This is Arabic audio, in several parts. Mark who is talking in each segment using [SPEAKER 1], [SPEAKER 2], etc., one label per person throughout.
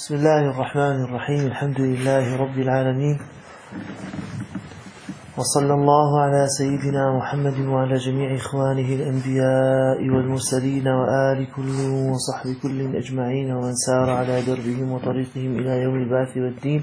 [SPEAKER 1] بسم الله الرحمن الرحيم. الحمد لله رب العالمين، وصلى الله على سيدنا محمد وعلى جميع إخوانه الأنبياء والمرسلين وآل كل وصحب كل أجمعين ومن سار على دربهم وطريقهم إلى يوم البعث والدين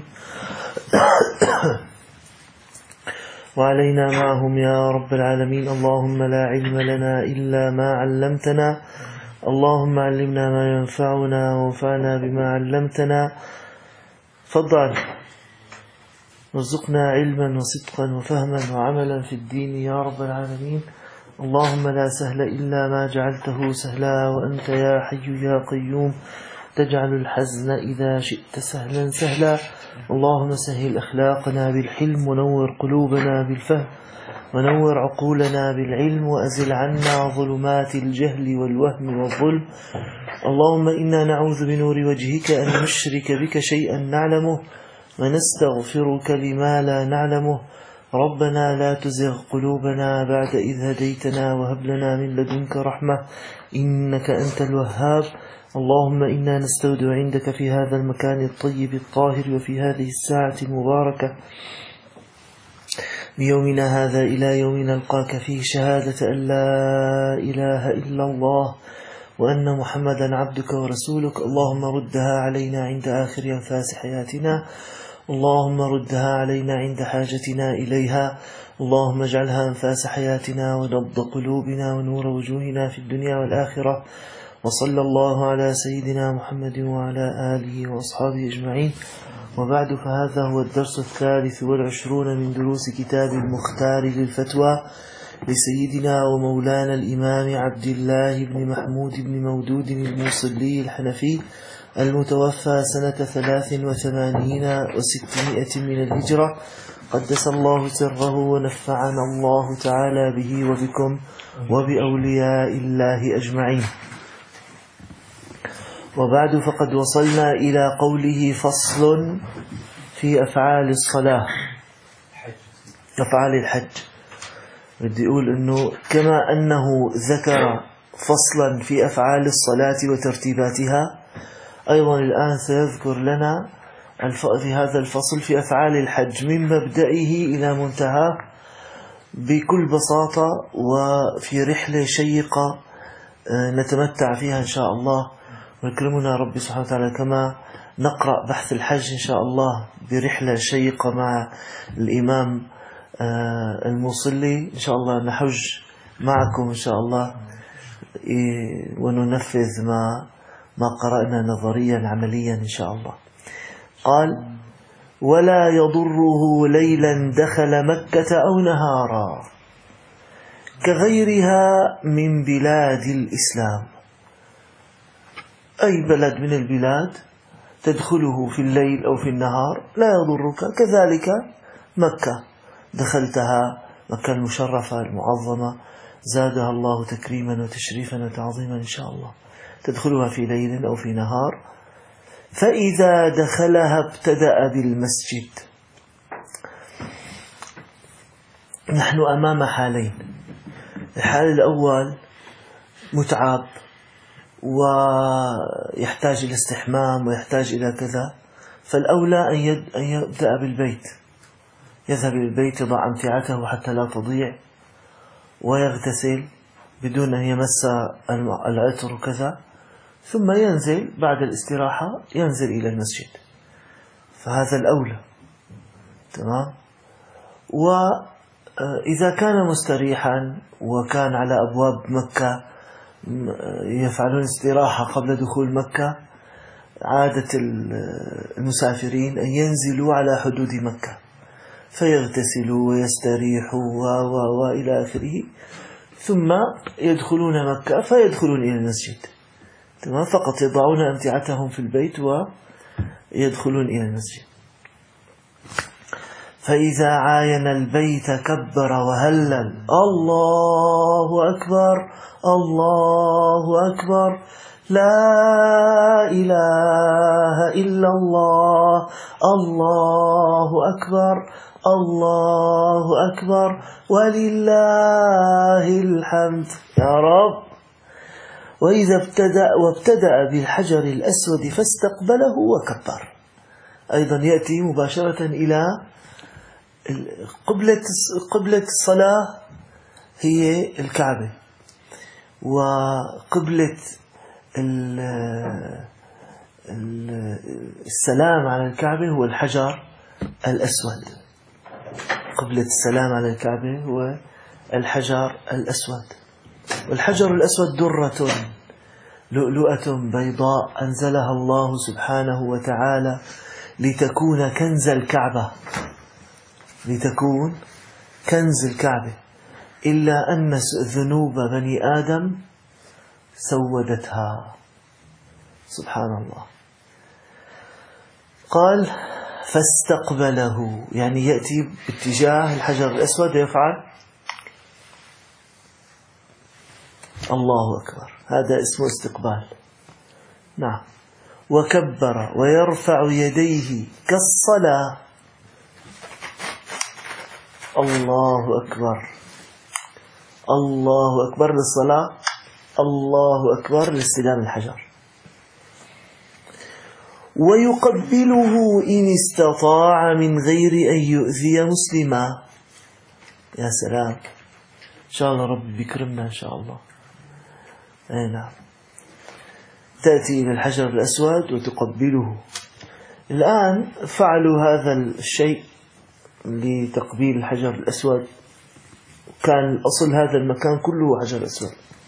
[SPEAKER 1] وعلينا معهم يا رب العالمين. اللهم لا علم لنا إلا ما علمتنا، اللهم علمنا ما ينفعنا وانفعنا بما علمتنا. فضل وارزقنا علما وصدقا وفهما وعملا في الدين يا رب العالمين. اللهم لا سهل إلا ما جعلته سهلا، وأنت يا حي يا قيوم تجعل الحزن إذا شئت سهلا سهلا. اللهم سهل أخلاقنا بالحلم، ونور قلوبنا بالفهم، ونور عقولنا بالعلم، وأزل عنا ظلمات الجهل والوهم والظلم. اللهم إنا نعوذ بنور وجهك أن نشرك بك شيئا نعلمه، ونستغفرك لما لا نعلمه. ربنا لا تزغ قلوبنا بعد إذ هديتنا، وهب لنا من لدنك رحمة إنك أنت الوهاب. اللهم إنا نستودع عندك في هذا المكان الطيب الطاهر، وفي هذه الساعة المباركة بيومنا هذا إلى يوم نلقاك فيه، شهادة أن لا إله إلا الله وأن محمدا عبدك ورسولك. اللهم ردها علينا عند آخر أنفاس حياتنا، اللهم ردها علينا عند حاجتنا إليها. اللهم اجعلها أنفاس حياتنا ونبض قلوبنا ونور وجوهنا في الدنيا والآخرة. وصلى الله على سيدنا محمد وعلى آله وأصحابه أجمعين. وبعد، فهذا هو الدرس 23 من دروس كتاب المختار للفتوى لسيدنا ومولانا الإمام عبد الله بن محمود بن مودود الموصلي الحنفي، المتوفى سنة 83 و600 من الهجرة، قدس الله سره ونفعنا الله تعالى به وبكم وبأولياء الله أجمعين. وبعد، فقد وصلنا إلى قوله فصل في أفعال الصلاة، أفعال الحج. بدي أقول أنه كما أنه ذكر فصلا في أفعال الصلاة وترتيباتها، أيضا الآن سيذكر لنا في هذا الفصل في أفعال الحج من مبدئه إلى منتهى بكل بساطة، وفي رحلة شيقة نتمتع فيها إن شاء الله، ويكرمنا ربي سبحانه وتعالى كما نقرأ بحث الحج إن شاء الله برحلة شيقة مع الإمام الموصلي. إن شاء الله نحج معكم إن شاء الله، وننفذ ما قرأنا نظريا عمليا إن شاء الله. قال: ولا يضره ليلا دخل مكة أو نهارا كغيرها من بلاد الإسلام. أي بلد من البلاد تدخله في الليل أو في النهار لا يضرك، كذلك مكة دخلتها، مكة المشرفة المعظمة زادها الله تكريما وتشريفا وتعظيما إن شاء الله، تدخلها في ليل أو في نهار. فإذا دخلها ابتدأ بالمسجد. نحن أمام حالين. الحال الأول متعب ويحتاج إلى استحمام ويحتاج إلى كذا، فالأولى أن يبدأ بالبيت، يذهب إلى البيت، يضع أمتعته حتى لا تضيع، ويغتسل بدون أن يمس العطر وكذا، ثم ينزل بعد الاستراحة، ينزل إلى المسجد. فهذا الأولى، تمام. وإذا كان مستريحا وكان على أبواب مكة يفعلون استراحة قبل دخول مكة، عادة المسافرين أن ينزلوا على حدود مكة فيغتسلوا ويستريحوا وإلى آخره، ثم يدخلون مكة فيدخلون إلى المسجد، تمام. فقط يضعون أمتعتهم في البيت ويدخلون إلى المسجد. فإذا عاين البيت كبر وهلل: الله أكبر الله أكبر، لا إله إلا الله، الله أكبر الله أكبر ولله الحمد. يا رب. وابتدأ بالحجر الأسود فاستقبله وكبر. أيضا يأتي مباشرة إلى قبلة الصلاة هي الكعبة، وقبلة السلام على الكعبة هو الحجر الأسود. قبلة السلام على الكعبة هو الحجر الأسود. والحجر الأسود درة لؤلؤة بيضاء أنزلها الله سبحانه وتعالى لتكون كنز الكعبة، لتكون كنز الكعبة، إلا أن ذنوب بني آدم سودتها. سبحان الله. قال فاستقبله، يعني يأتي باتجاه الحجر الأسود ويفعل الله أكبر، هذا اسمه استقبال. نعم. وكبر ويرفع يديه كالصلاة. الله أكبر، الله أكبر للصلاة، الله أكبر لاستلام الحجر. ويقبله إن استطاع من غير أن يؤذي مسلما. يا سلام، إن شاء الله رب بيكرمنا إن شاء الله. أي نعم. تأتي إلى الحجر الأسود وتقبله. الآن فعلوا هذا الشيء لتقبيل الحجر الأسود، كان أصل هذا المكان كله حجر أسود،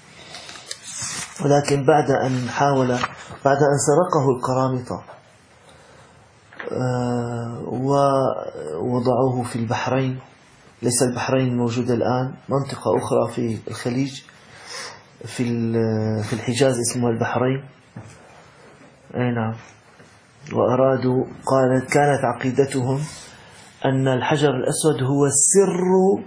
[SPEAKER 1] ولكن بعد أن سرقه القرامطة ووضعوه في البحرين، ليس البحرين موجودة الآن، منطقة أخرى في الخليج في الحجاز اسمها البحرين. أي نعم. وأرادوا، كانت عقيدتهم أن الحجر الأسود هو سر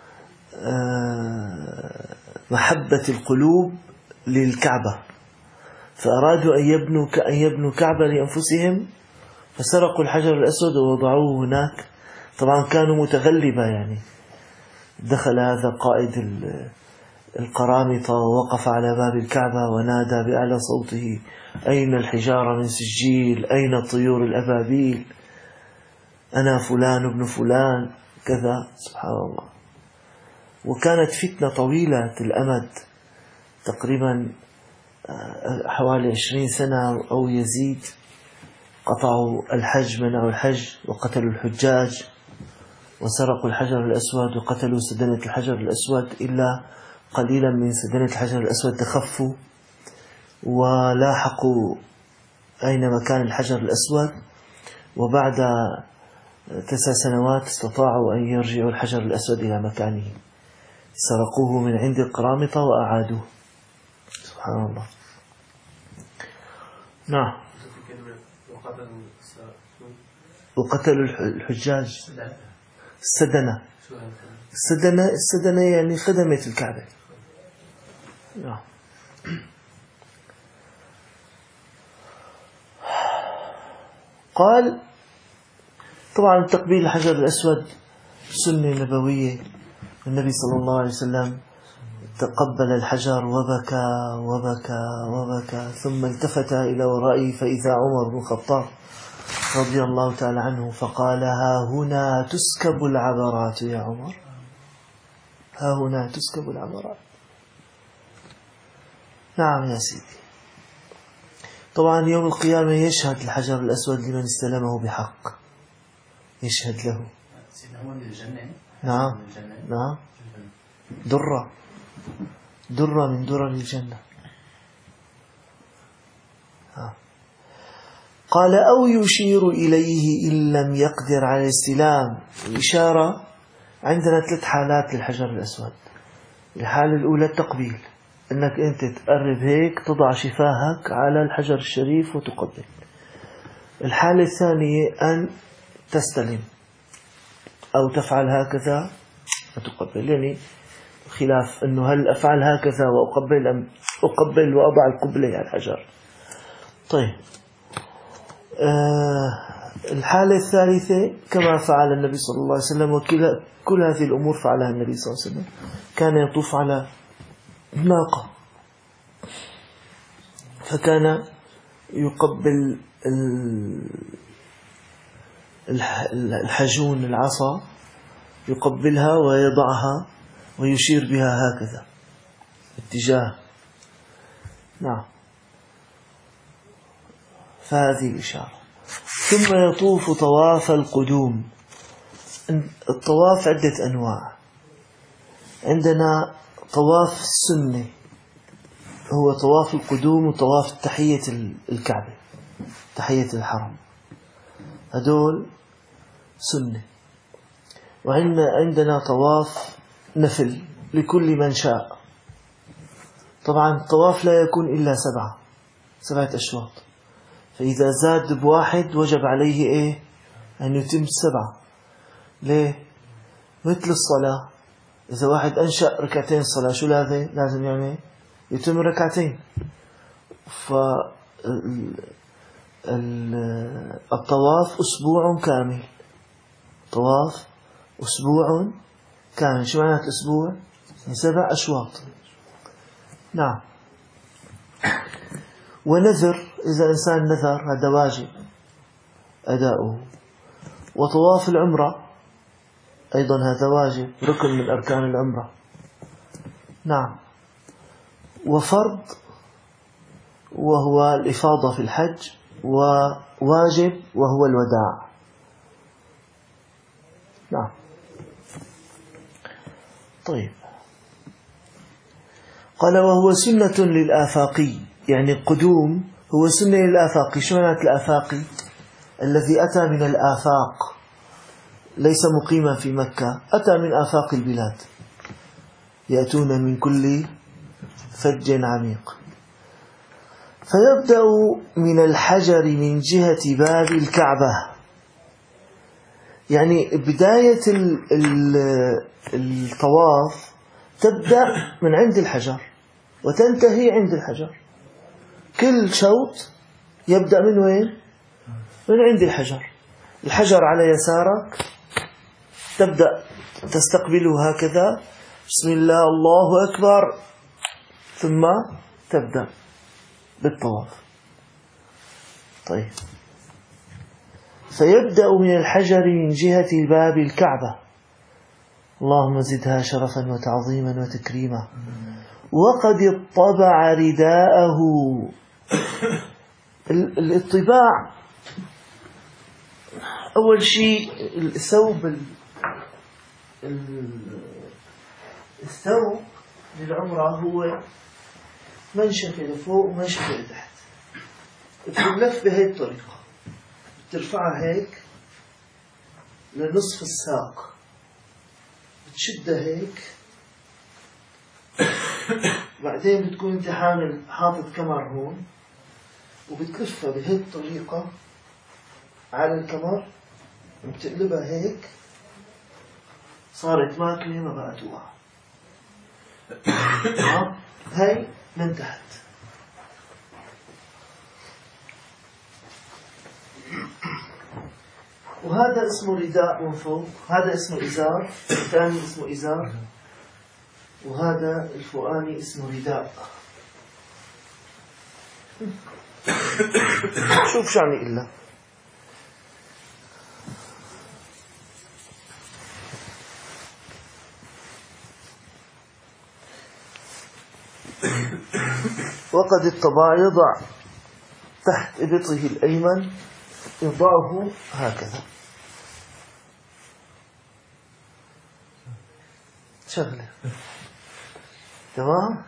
[SPEAKER 1] محبة القلوب للكعبة، فأرادوا أن يبنوا كعبة لأنفسهم، فسرقوا الحجر الأسود ووضعوه هناك. طبعا كانوا متغلبة، يعني دخل هذا قائد القرامطة ووقف على باب الكعبة ونادى بأعلى صوته: أين الحجارة من سجيل؟ أين الطيور الأبابيل؟ أنا فلان ابن فلان كذا. سبحان الله. وكانت فتنة طويلة الأمد، تقريبا حوالي 20 سنة أو يزيد. قطعوا الحج، منعوا الحج وقتلوا الحجاج، وسرقوا الحجر الأسود وقتلوا سدنة الحجر الأسود، إلا قليلا من سدنة الحجر الأسود تخفوا ولاحقوا أينما كان الحجر الأسود، وبعد 9 سنوات استطاعوا أن يرجعوا الحجر الأسود إلى مكانه. سرقوه من عند القرامطة وأعادوه. سبحان الله. نعم. وقتلوا الحجاج. السدنة يعني خدمة الكعبة. نعم. قال طبعا تقبيل الحجر الأسود سنة نبوية. النبي صلى الله عليه وسلم تقبل الحجر وبكى وبكى وبكى، ثم التفت إلى ورائه فإذا عمر بن الخطاب رضي الله تعالى عنه، فقال: ها هنا تسكب العبرات يا عمر، ها هنا تسكب العبرات. نعم يا سيدي. طبعا يوم القيامة يشهد الحجر الأسود لمن استلمه بحق، يشهد له. نعم نعم. درة من درر الجنة. قال: أو يشير إليه إن لم يقدر على الاستلام. الإشارة عندنا 3 حالات للحجر الأسود. الحالة الأولى التقبيل، أنك أنت تقرب هيك تضع شفاهك على الحجر الشريف وتقبل. الحالة الثانية أن تستلم أو تفعل هكذا وتقبل، يعني خلاف أنه هل أفعل هكذا وأقبل أم أقبل وأضع القبلة على الحجر. طيب، الحالة الثالثة كما فعل النبي صلى الله عليه وسلم، وكل هذه الأمور فعلها النبي صلى الله عليه وسلم. كان يطوف على ناقة فكان يقبل الحجون، العصا يقبلها ويضعها ويشير بها هكذا اتجاه. نعم، فهذه الإشارة. ثم يطوف طواف القدوم. الطواف عدة أنواع. عندنا طواف السنة هو طواف القدوم وطواف تحية الكعبة، تحية الحرم، هدول سنة. وعندنا طواف نفل لكل من شاء. طبعا الطواف لا يكون إلا 7 أشواط، فإذا زاد بواحد وجب عليه إيه؟ أن يتم 7. ليه؟ مثل الصلاة، إذا واحد أنشأ ركعتين صلاة شو لازم يعمل؟ يتم ركعتين. الطواف أسبوع كامل. طواف أسبوع كامل. شو معنى الأسبوع؟ 7 أشواط. نعم. ونذر، إذا إنسان نذر هذا واجب أداؤه. وطواف العمرة أيضا هذا واجب، ركن من أركان العمرة. نعم. وفرض وهو الإفاضة في الحج، وواجب وهو الوداع. نعم. طيب، قال وهو سنة للآفاقي، يعني القدوم هو سنة للآفاقي. شو معنى الآفاقي؟ الذي أتى من الآفاق، ليس مقيما في مكة، أتى من آفاق البلاد، يأتون من كل فج عميق. فيبدأ من الحجر من جهة باب الكعبة، يعني بداية الطواف تبدأ من عند الحجر وتنتهي عند الحجر. كل شوط يبدأ من وين؟ من عند الحجر. الحجر على يسارك، تبدأ تستقبله هكذا، بسم الله الله أكبر، ثم تبدأ بالطواف. طيب، فيبدأ من الحجر من جهة باب الكعبة، اللهم زدها شرفا وتعظيما وتكريما. وقد اطبع رداءه. الاطباع أول شيء الثوب للعمرة هو منشفة لفوق ومنشفة لتحت. بتلف بهي الطريقة، بترفعها هيك لنصف الساق، بتشدها هيك، بعدين بتكون انت حاطط كمر هون، وبتلفها بهي الطريقة على الكمر، وبتقلبها هيك، صارت ماكلة ما بقى توقع. هاي من تحت. وهذا اسمه رداء من فوق، هذا اسمه إزار، الثاني اسمه إزار، وهذا الفوقاني اسمه رداء. شوف شو عم يقول لك. وقد الطباع يضع تحت إبطه الأيمن، يضعه هكذا. شغله تمام.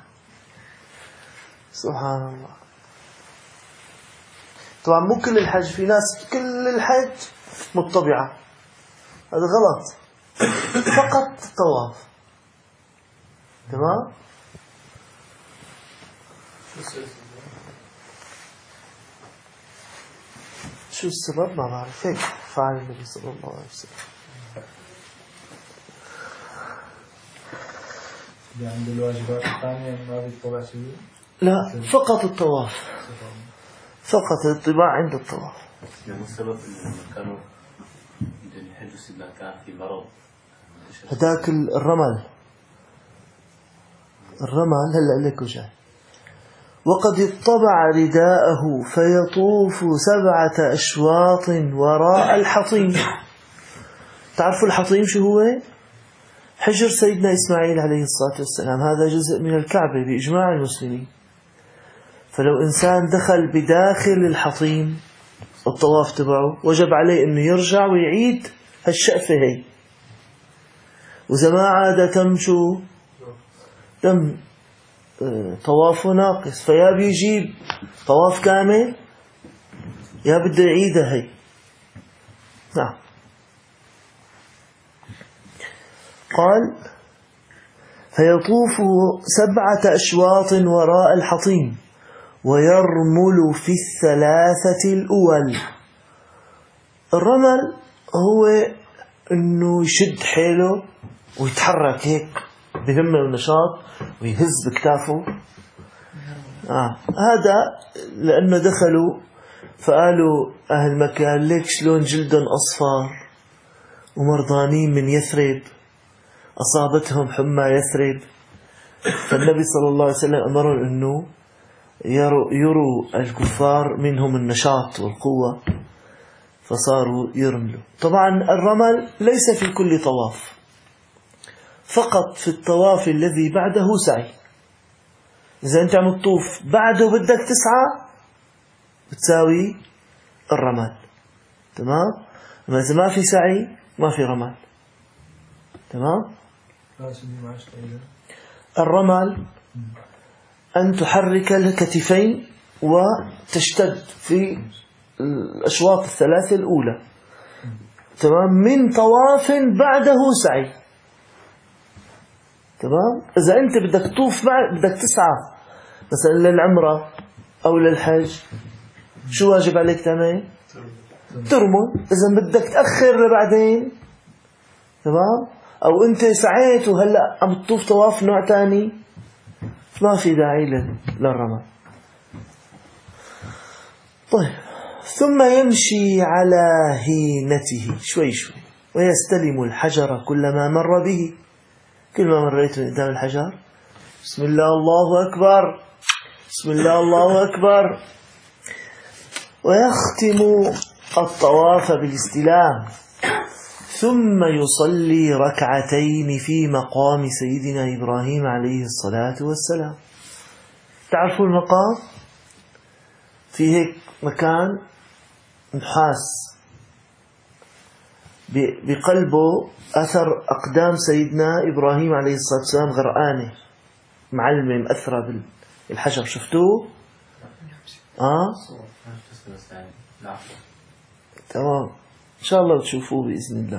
[SPEAKER 1] سبحان الله. طبعا مو كل الحج، في ناس كل الحج مطبعة، هذا غلط. فقط طواف. تمام. شو السبب؟ ما بعرف، هيك فعل النبي صلى الله عليه وسلم.
[SPEAKER 2] عند الواجبات الثانية ما بيطبع شيء؟
[SPEAKER 1] لا، فقط الطواف، فقط الطباع عند الطواف.
[SPEAKER 3] يعني السبب إنه كانوا يحجوا سيدنا كان في مرض.
[SPEAKER 1] هداك الرمل هلا لك وجاي. وقد اطبع رداءه فيطوف 7 أشواط وراء الحطيم. تعرفوا الحطيم شو هو؟ حجر سيدنا إسماعيل عليه الصلاة والسلام، هذا جزء من الكعبة بإجماع المسلمين. فلو إنسان دخل بداخل الحطيم الطواف تبعه وجب عليه أنه يرجع ويعيد هالشقفة هي، وإذا ما عاد تم طوافه ناقص، فيا بيجيب طواف كامل يا بده يعيدها هي. نعم. قال فيطوف 7 أشواط وراء الحطيم ويرمل في 3 الأول. الرمل هو انه يشد حيله ويتحرك هيك بهمة ونشاط ويهز بكتافه. هذا لأنه دخلوا فقالوا أهل مكان ليك شلون جلدهم أصفر ومرضانين من يثرب، أصابتهم حمى يثرب. فالنبي صلى الله عليه وسلم أمرهم أنه يروا الكفار منهم النشاط والقوة، فصاروا يرملوا. طبعا الرمل ليس في كل طواف، فقط في الطواف الذي بعده سعي. إذا أنت عم تطوف بعده بدك تسعى بتساوي الرمل، تمام؟ أما إذا ما في سعي ما في رمل، تمام؟ الرمل أن تحرك الكتفين وتشتد في الأشواط 3 الأولى، تمام، من طواف بعده سعي، تمام. إذا أنت بدك تطوف بدك تسعى مثلا للعمرة أو للحج، شو واجب عليك تعمل؟ ترمل. إذا بدك تأخر لبعدين، تمام، أو أنت سعيت وهلأ عم تطوف طواف نوع تاني، ما في داعي للرمل. طيب، ثم يمشي على هينته شوي شوي ويستلم الحجر كلما مر به. كل ما مريت من قدام الحجر بسم الله الله أكبر، بسم الله الله أكبر، ويختم الطواف بالاستلام، ثم يصلي 2 ركعتين في مقام سيدنا إبراهيم عليه الصلاة والسلام. تعرفوا المقام؟ في هيك مكان نحاس بقلبه أثر أقدام سيدنا إبراهيم عليه الصلاة والسلام، غرقانة معلمة مأثرة بالحجر. شفتوه؟ تمام، إن شاء الله بتشوفوه بإذن الله.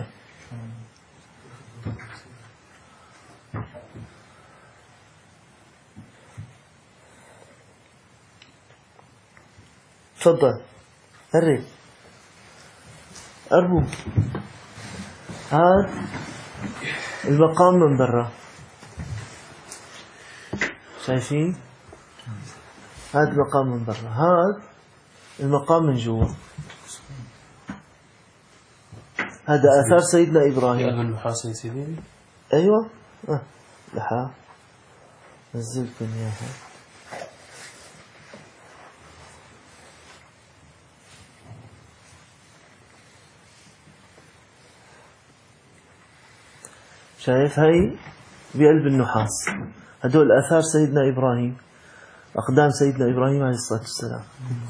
[SPEAKER 1] تفضل قرب قربوا. هذا المقام من برا، شايفين؟ هذا المقام من برا، هذا المقام من جوا. هذا آثار سيدنا إبراهيم. أيوة، لحا نزلكم إياها. شايف؟ هاي بقلب النحاس، هدول آثار سيدنا إبراهيم، أقدام سيدنا إبراهيم عليه الصلاة والسلام.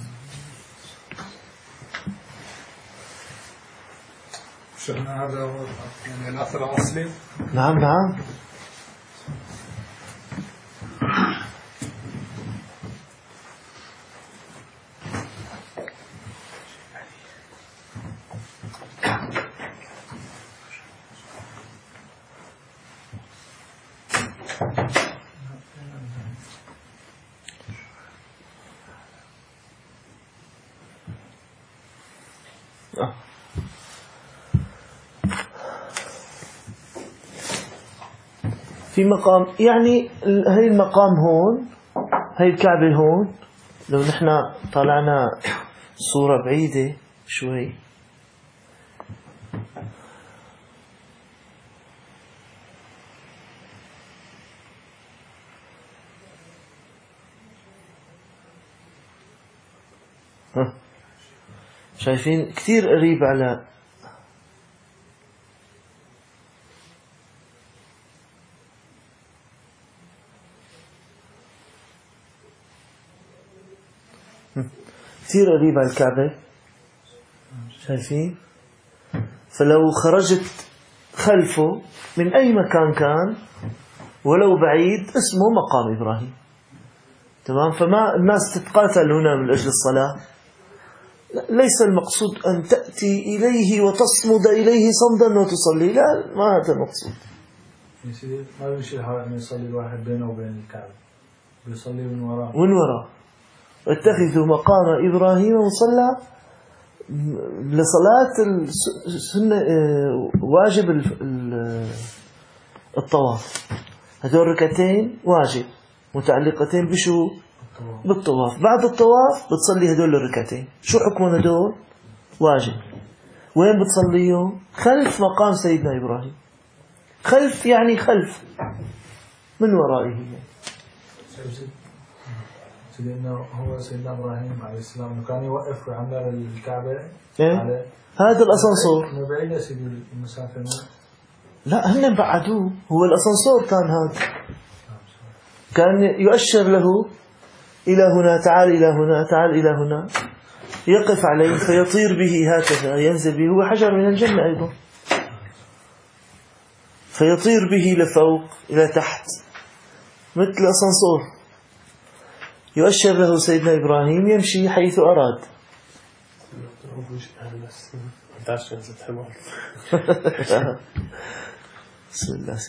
[SPEAKER 2] شيخنا هذا هو يعني الأثر الأصلي؟
[SPEAKER 1] نعم نعم. في مقام، يعني هاي المقام هون، هاي الكعبة هون. لو نحن طلعنا صورة بعيدة شوي، شايفين كثير قريب على كثير قريب على الكعبة، شايفين؟ فلو خرجت خلفه من أي مكان كان ولو بعيد اسمه مقام إبراهيم. تمام؟ فما الناس تتقاتل هنا من أجل الصلاة، ليس المقصود أن تأتي إليه وتصمد إليه صمدا وتصلي، لا، ما هذا المقصود.
[SPEAKER 2] ما بيمشي الحال أن يصلي الواحد بينه وبين الكعبة، بيصلي من وراء.
[SPEAKER 1] من وراء. اتخذوا مقام إبراهيم مصلى لصلاة السنة، واجب الطواف. هذول ركعتين واجب متعلقتين بشو؟ بالطواف. بعد الطواف بتصلي هدول الركعتين. شو حكمهم هدول؟ واجب. وين بتصليهم؟ خلف مقام سيدنا إبراهيم. خلف يعني خلف، من ورائه.
[SPEAKER 2] لأنه هو سيدنا إبراهيم عليه السلام كان يوقف ويعمل الكعبة
[SPEAKER 1] على هذا الأسانسور.
[SPEAKER 2] ما بعيد سيدي المسافة.
[SPEAKER 1] لا، هن بعدوه. هو الأسانسور كان هذا، كان يؤشر له إلى هنا، تعال إلى هنا، تعال إلى هنا، يقف عليه فيطير به هكذا، ينزل به. هو حجر من الجنة أيضا، فيطير به لفوق إلى تحت مثل أسانسور. يؤشر له سيدنا إبراهيم يمشي حيث أراد. بسم الله.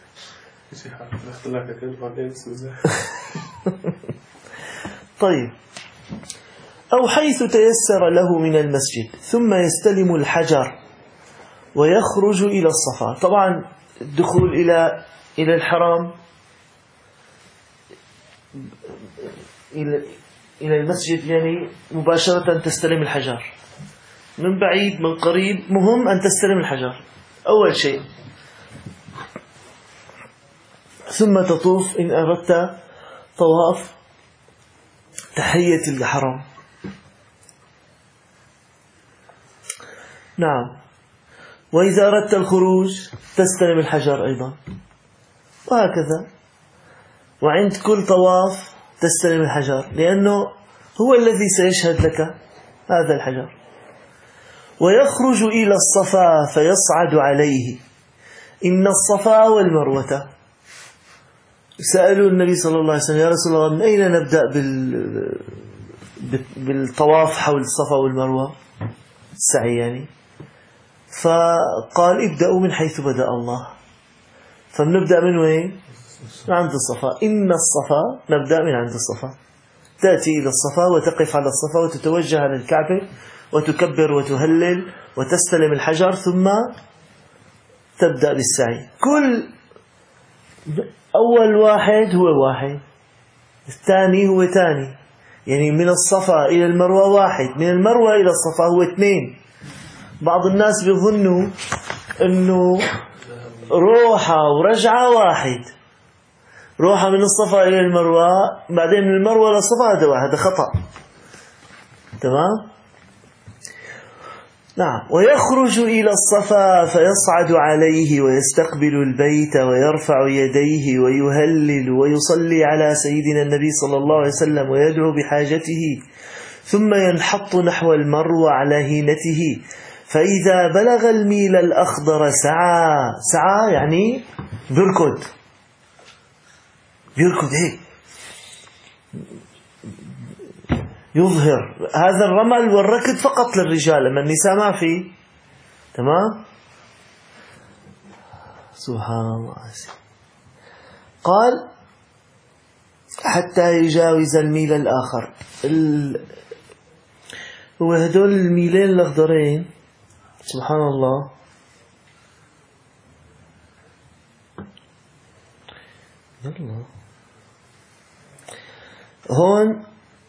[SPEAKER 1] طيب، أو حيث تيسر له من المسجد ثم يستلم الحجر ويخرج إلى الصفا. طبعا الدخول إلى الحرام، إلى المسجد، يعني مباشرة تستلم الحجر، من بعيد من قريب، مهم أن تستلم الحجر أول شيء. ثم تطوف إن أردت طواف تحية الحرم. نعم. وإذا أردت الخروج تستلم الحجر أيضا، وهكذا. وعند كل طواف تستلم الحجر، لأنه هو الذي سيشهد لك هذا الحجر. ويخرج إلى الصفا فيصعد عليه. إن الصفا والمروة. سألوا النبي صلى الله عليه وسلم: يا رسول الله، من أين نبدأ بالطواف حول الصفا والمروة، السعي يعني؟ فقال: ابدأوا من حيث بدأ الله. فبنبدأ من وين؟ من عند الصفا. إن الصفا، نبدأ من عند الصفا، تأتي إلى الصفا وتقف على الصفا وتتوجه على الكعبة وتكبر وتهلل وتستلم الحجر، ثم تبدأ بالسعي. كل أول واحد هو واحد، الثاني هو ثاني، يعني من الصفا إلى المروة واحد، من المروة إلى الصفا هو اثنين. بعض الناس بيظنوا أنه روحة ورجعة واحد، روحة من الصفا إلى المروة بعدين من المروة إلى الصفا، هذا واحد، هذا خطأ. تمام؟ نعم. ويخرج إلى الصفا فيصعد عليه ويستقبل البيت ويرفع يديه ويهلل ويصلي على سيدنا النبي صلى الله عليه وسلم ويدعو بحاجته، ثم ينحط نحو المروة على هينته. فإذا بلغ الميل الأخضر سعى يعني بيركض هيك، يظهر هذا الرمل والركض فقط للرجال، أما النساء ما في. تمام؟ سبحان الله. قال: حتى يجاوز الميل الآخر. وهدول الميلين الأخضرين، سبحان الله، يلا هون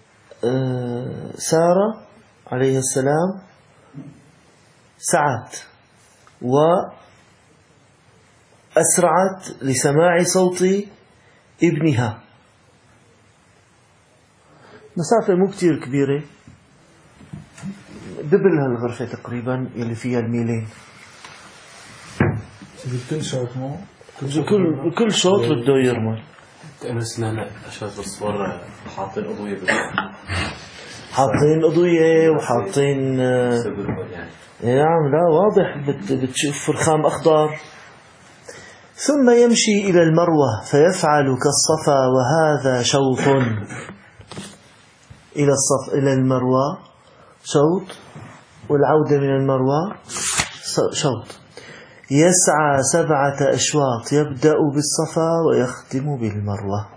[SPEAKER 1] سارة عليه السلام سعت وأسرعت لسماع صوت ابنها. مسافة مو كتير كبيرة، دبل هالغرفة تقريبا اللي فيها الميلين.
[SPEAKER 2] كل شوط مو
[SPEAKER 1] كل شوط بده يرمل.
[SPEAKER 3] بس لا أشوف الصور حاطين أضوية
[SPEAKER 1] حاطين أضوية وحاطين نعم لا واضح بتشوف فرخام أخضر. ثم يمشي إلى المروة فيفعل كالصفا وهذا شوط. إلى المروة شوط والعودة من المروة شوط. يسعى 7 أشواط يبدأ بالصفا ويختم بالمروة.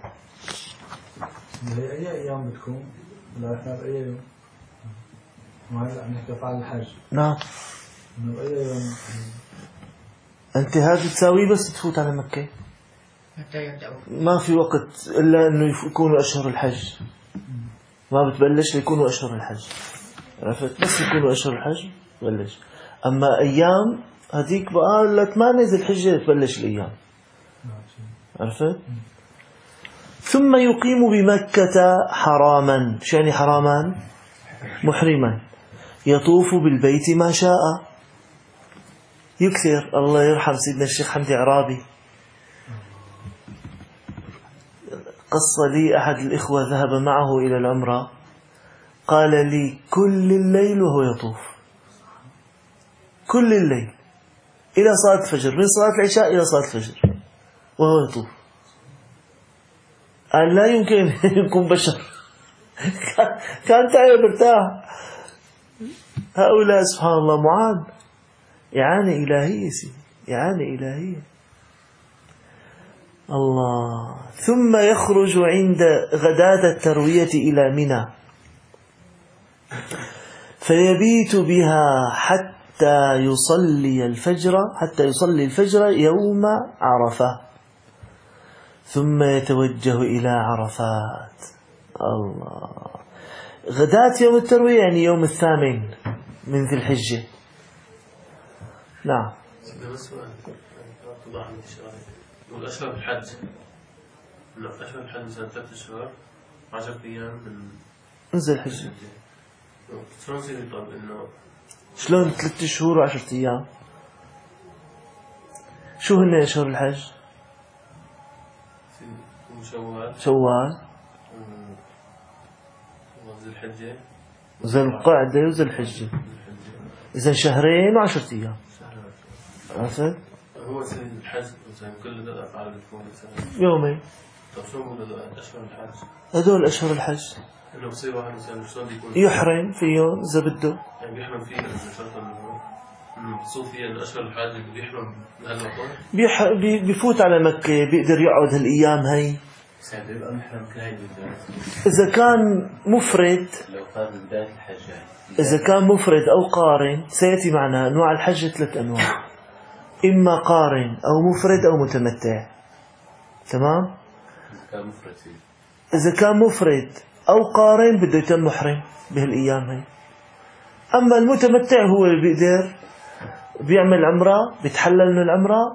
[SPEAKER 2] أي أيام بتكون؟ لا إحنا أي يوم؟ ما هلا نحكي فعل الحج.
[SPEAKER 1] نعم.
[SPEAKER 2] إنه أي يوم؟
[SPEAKER 1] أنت هذا تساويه بس تفوت على مكة. ما في وقت إلا إنه يكونوا أشهر الحج. ما بتبلش ليكونوا أشهر الحج. عرفت؟ بس يكونوا أشهر الحج بلش. أما أيام هذيك بقى ل8 ذي الحجة تبلش الأيام. عرفت؟ ثم يقيم بمكة حراما. شو يعني حراما؟ محرما. يطوف بالبيت ما شاء. يكثر. الله يرحم سيدنا الشيخ حمدي عرابي قص لي أحد الإخوة ذهب معه إلى العمرة، قال لي كل الليل وهو يطوف، كل الليل إلى صلاة الفجر، من صلاة العشاء إلى صلاة الفجر وهو يطوف. قال لا يمكن يكون بشر. كان تعب مرتاح. هؤلاء سبحان الله معاد إعانة إلهية، إعانة إلهية. الله. ثم يخرج عند غداة التروية إلى منى فيبيت بها حتى يصلي الفجر يوم عرفة، ثم يتوجه إلى عرفات. الله. غداة يوم التروية يعني يوم 8 من ذي الحجة. نعم.
[SPEAKER 3] والأشهر الحج أشهر الحج مثلا 3 أشهر 10 أيام
[SPEAKER 1] من ذي الحجة.
[SPEAKER 3] شلون يصير يطلب إنه
[SPEAKER 1] شلون 3 شهور و10 أيام؟ شو هن أشهر الحج؟ شوال ذي الحجة ذي القعدة وذي الحجة. إذا 2 شهر و10 أيام. عرفت؟
[SPEAKER 3] هو سيد الحج مثلا كل ذا أفعال بتكون
[SPEAKER 1] يومين.
[SPEAKER 3] طب شو هو أشهر الحج؟
[SPEAKER 1] هذول أشهر الحج.
[SPEAKER 3] إنه بصير واحد مثلا شلون بيكون
[SPEAKER 1] يحرم فيهم إذا بده.
[SPEAKER 3] يعني بيحرم فيه شرط إنه بتصير فيه أشهر الحج اللي بيحرم بهالوقت.
[SPEAKER 1] بيفوت على مكة بيقدر يقعد هالأيام هاي.
[SPEAKER 3] بيبقى محرم كاين
[SPEAKER 1] إذا كان مفرد.
[SPEAKER 3] لو قام من بداية الحج
[SPEAKER 1] إذا كان مفرد أو قارن سيأتي معنا أنواع الحج 3 أنواع، إما قارن أو مفرد أو متمتع. تمام؟ إذا كان مفرد أو قارن بده يتم محرم بهالأيام هاي. أما المتمتع هو اللي بيقدر بيعمل عمرة، بيتحلل من العمرة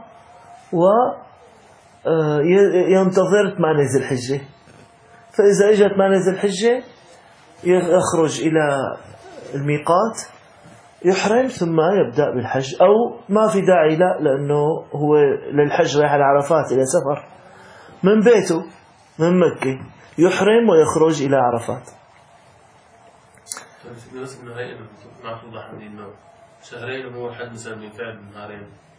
[SPEAKER 1] وينتظر 8 ذي الحجة. فإذا إجت 8 ذي الحجة يخرج إلى الميقات يحرم ثم يبدأ بالحج، أو ما في داعي لا، لأنه هو للحج رايح على عرفات إلى سفر من بيته من مكة، يحرم ويخرج إلى عرفات.
[SPEAKER 3] بس إنه هاي إنه ما توضح عندي إنه 2 شهر هو حد مثلا بالفعل 2 نهار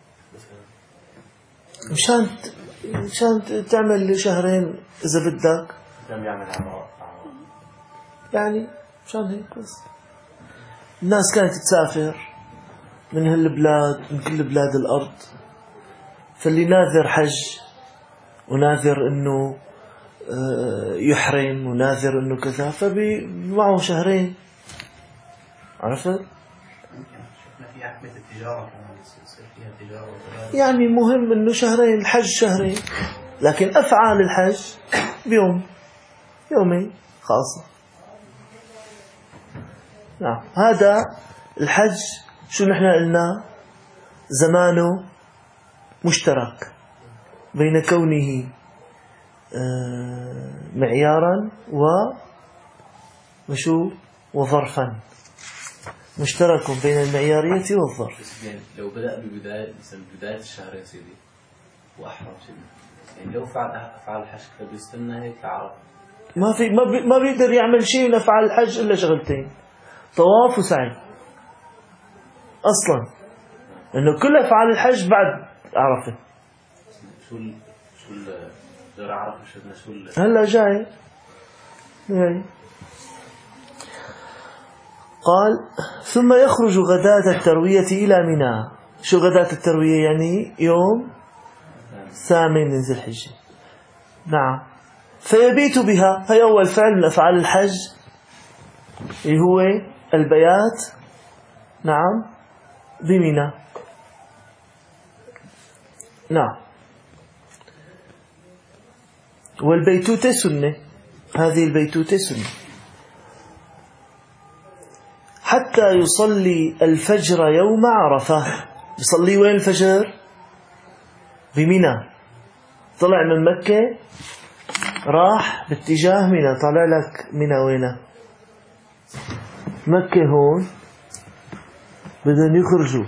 [SPEAKER 3] مثلا
[SPEAKER 1] مشان تعمل 2 شهر إذا بدك
[SPEAKER 3] يعمل عمرة
[SPEAKER 1] يعني مشان هيك. بس الناس كانت تسافر من هالبلاد من كل بلاد الأرض، فاللي ناذر حج وناذر إنه يحرم وناذر إنه كذا فبمعه 2 شهر. عرفت؟ يعني مهم إنه 2 شهر الحج 2 شهر، لكن أفعال الحج يومين خاصة. نعم. هذا الحج شو نحن قلنا زمانه مشترك بين كونه معيارا وظرفا. مشترك بين المعيارية والظرف.
[SPEAKER 4] يعني لو بدأ ببداية مثلا بداية الشهر يا سيدي وأحرم سيدي، يعني لو فعل الحج بيستنى هيك لعرفة،
[SPEAKER 1] ما بيقدر يعمل شيء من أفعال الحج إلا شغلتين: طواف وسعي. أصلا إنه كل أفعال الحج بعد عرفة.
[SPEAKER 4] شو غير عرفة شو
[SPEAKER 1] هلا جاي. قال: ثم يخرج غداة التروية إلى منى. شو غداة التروية؟ يعني يوم 8 من ذي الحجة. نعم. فيبيت بها. هي أول فعل من أفعال الحج، اللي هو البيات، نعم، بمنى. نعم. والبيتوتة سنة. هذه البيتوتة سنة حتى يصلي الفجر يوم عرفة. يصلي وين الفجر؟ بمنى. طلع من مكة راح باتجاه منى. طلع لك منى وين؟ مكة هون. بدهم يخرجوا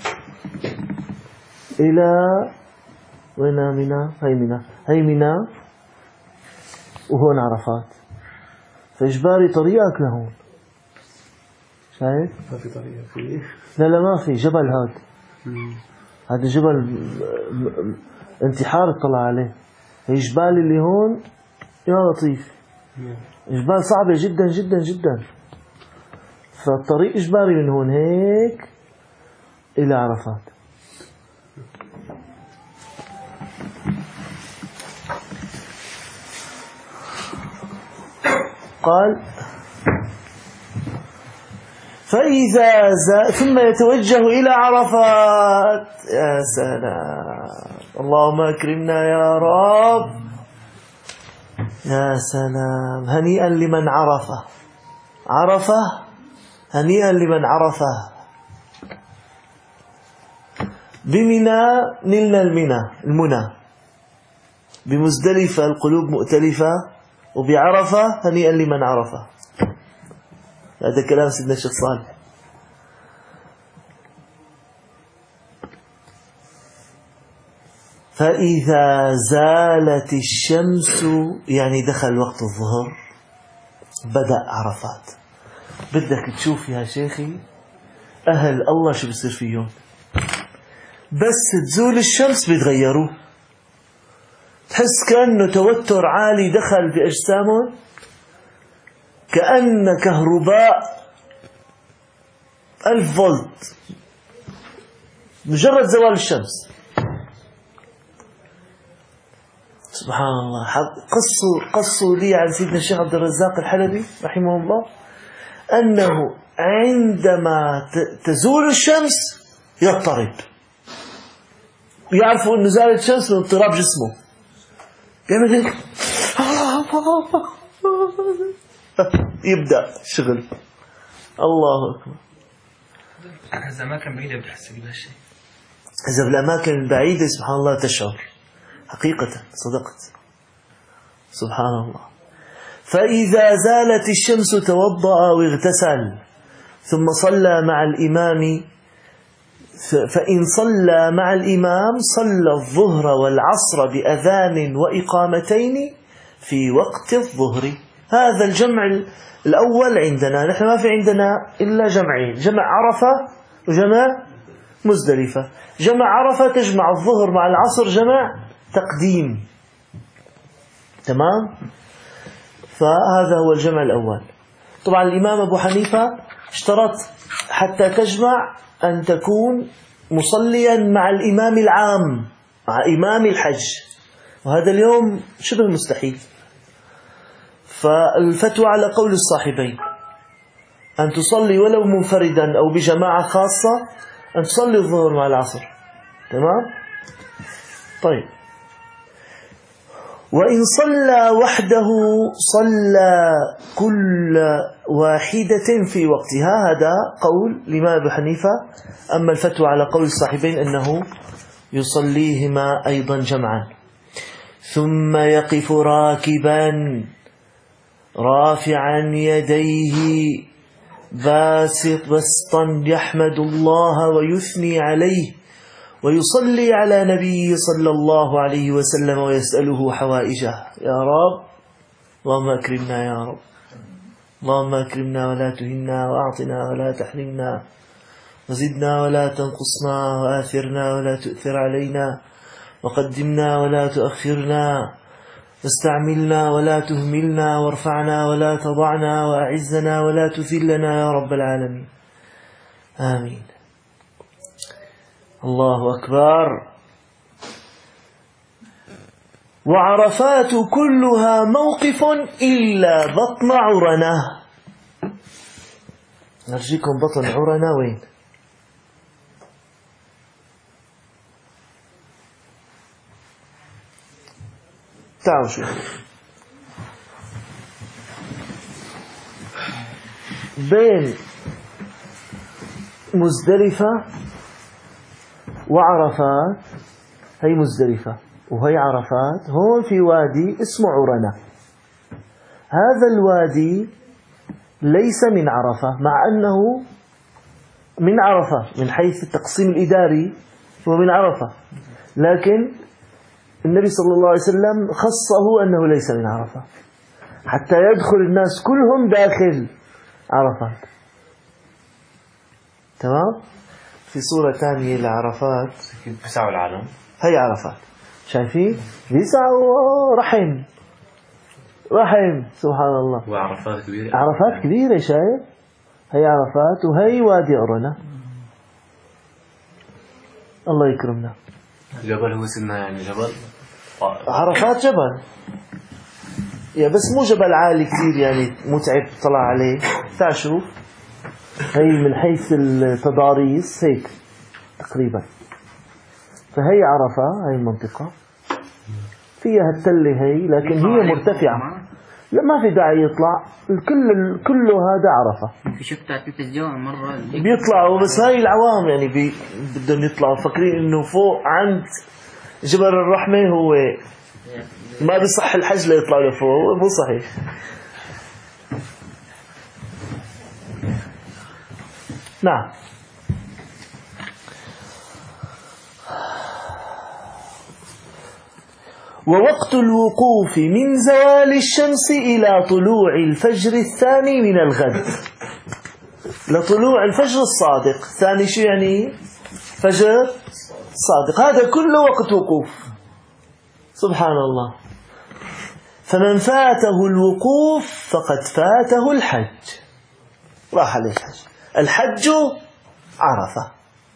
[SPEAKER 1] إلى وين؟ منى. هي منى وهون عرفات. فإجباري طريقك لهون. شايف؟
[SPEAKER 3] ما في طريقة فيه.
[SPEAKER 1] لا ما في. جبل هذا جبل انتحار اطلع عليه. الجبال اللي هون يا لطيف، جبال صعبة جدا جدا جدا. فالطريق إجباري من هون هيك إلى عرفات. قال: فإذا ثم يتوجه إلى عرفات. يا سلام، اللهم أكرمنا يا رب. يا سلام، هنيئا لمن عرفه، هنيئا لمن عرفه. بمنى نلنا المنى، بمزدلفة القلوب مؤتلفة، وبعرفة هنيئا لمن عرفه. هذا كلام سيدنا الشيخ صالح. فإذا زالت الشمس، يعني دخل وقت الظهر، بدأ عرفات. بدك تشوف يا شيخي أهل الله شو بيصير فيهم. بس تزول الشمس بيتغيروا، تحس كأنه توتر عالي دخل بأجسامهم، كأن كهرباء 1000 فولت مجرد زوال الشمس. سبحان الله. قصوا لي عن سيدنا الشيخ عبد الرزاق الحلبي رحمه الله أنه عندما تزول الشمس يضطرب. يعرفوا أنه زالت الشمس من اضطراب جسمه. يعمل هيك يبدأ الشغل. الله أكبر.
[SPEAKER 5] إذا أماكن بعيدة بتحس بهالشيء.
[SPEAKER 1] إذا بالأماكن البعيدة سبحان الله تشعر حقيقة. صدقت. سبحان الله. فإذا زالت الشمس توضأ واغتسل ثم صلى مع الإمام. فإن صلى مع الإمام صلى الظهر والعصر بأذان وإقامتين في وقت الظهر. هذا الجمع الأول عندنا. نحن ما في عندنا إلا جمعين: جمع عرفة وجمع مزدلفة. جمع عرفة تجمع الظهر مع العصر جمع تقديم. تمام؟ فهذا هو الجمع الأول. طبعا الإمام أبو حنيفة اشترط حتى تجمع أن تكون مصليا مع الإمام العام، مع إمام الحج، وهذا اليوم شبه مستحيل. فالفتوى على قول الصاحبين أن تصلي ولو منفردا أو بجماعة خاصة، أن تصلي الظهر مع العصر. تمام؟ طيب. وإن صلى وحده صلى كل واحدة في وقتها. هذا قول الإمام أبو حنيفة. أما الفتوى على قول الصاحبين أنه يصليهما أيضا جمعا. ثم يقف راكبا رافعا يديه بسطا يحمد الله ويثني عليه ويصلي على نبيه صلى الله عليه وسلم ويسأله حوائجه. يا رب اللهم أكرمنا يا رب، اللهم أكرمنا ولا تهنا، وأعطنا ولا تحرمنا، وزدنا ولا تنقصنا، وآثرنا ولا تؤثر علينا، وقدمنا ولا تؤخرنا، واستعملنا ولا تهملنا، وارفعنا ولا تضعنا، وأعزنا ولا تذلنا يا رب العالمين. آمين. الله أكبر. وعرفات كلها موقف إلا بطن عرنة. نرجيكم بطن عرنة وين؟ تعالوا شوفوا. بين مزدلفة وعرفات، هي مزدلفة وهي عرفات، هون في وادي اسمه عرنة. هذا الوادي ليس من عرفة، مع أنه من عرفة من حيث التقسيم الإداري، هو من عرفة، لكن النبي صلى الله عليه وسلم خصه أنه ليس من عرفة حتى يدخل الناس كلهم داخل عرفات. تمام؟ في صورة ثانية لعرفات
[SPEAKER 4] بيسعوا العالم،
[SPEAKER 1] هي عرفات، شايفين؟ بيسعوا رحم سبحان الله.
[SPEAKER 4] وعرفات كبيرة،
[SPEAKER 1] عرفات كبيرة، شايف؟ هي عرفات وهي وادي عرنة. الله يكرمنا.
[SPEAKER 4] جبل هو سنة يعني جبل،
[SPEAKER 1] عرفات جبل، يا بس مو جبل عالي كثير يعني متعب طلع عليه. تعال شوف، هي من حيث التضاريس هيك تقريبا. فهي عرفة، هي المنطقة فيها التلة هي، لكن هي مرتفعة، لا ما في داعي يطلع. كله هذا عرفة.
[SPEAKER 5] شفت على التلفزيون مرة
[SPEAKER 1] بيطلعوا، بس هاي العوام يعني بدهم يطلعوا فاكرين انه فوق عند جبل الرحمة هو ما بيصح الحج ليطلعوا لفوق، مو صحيح. نعم. ووقت الوقوف من زوال الشمس إلى طلوع الفجر الثاني من الغد، لطلوع الفجر الصادق. ثاني شو يعني؟ فجر صادق، هذا كله وقت وقوف. سبحان الله. فمن فاته الوقوف فقد فاته الحج، راح عليه الحج. الحج عرفة.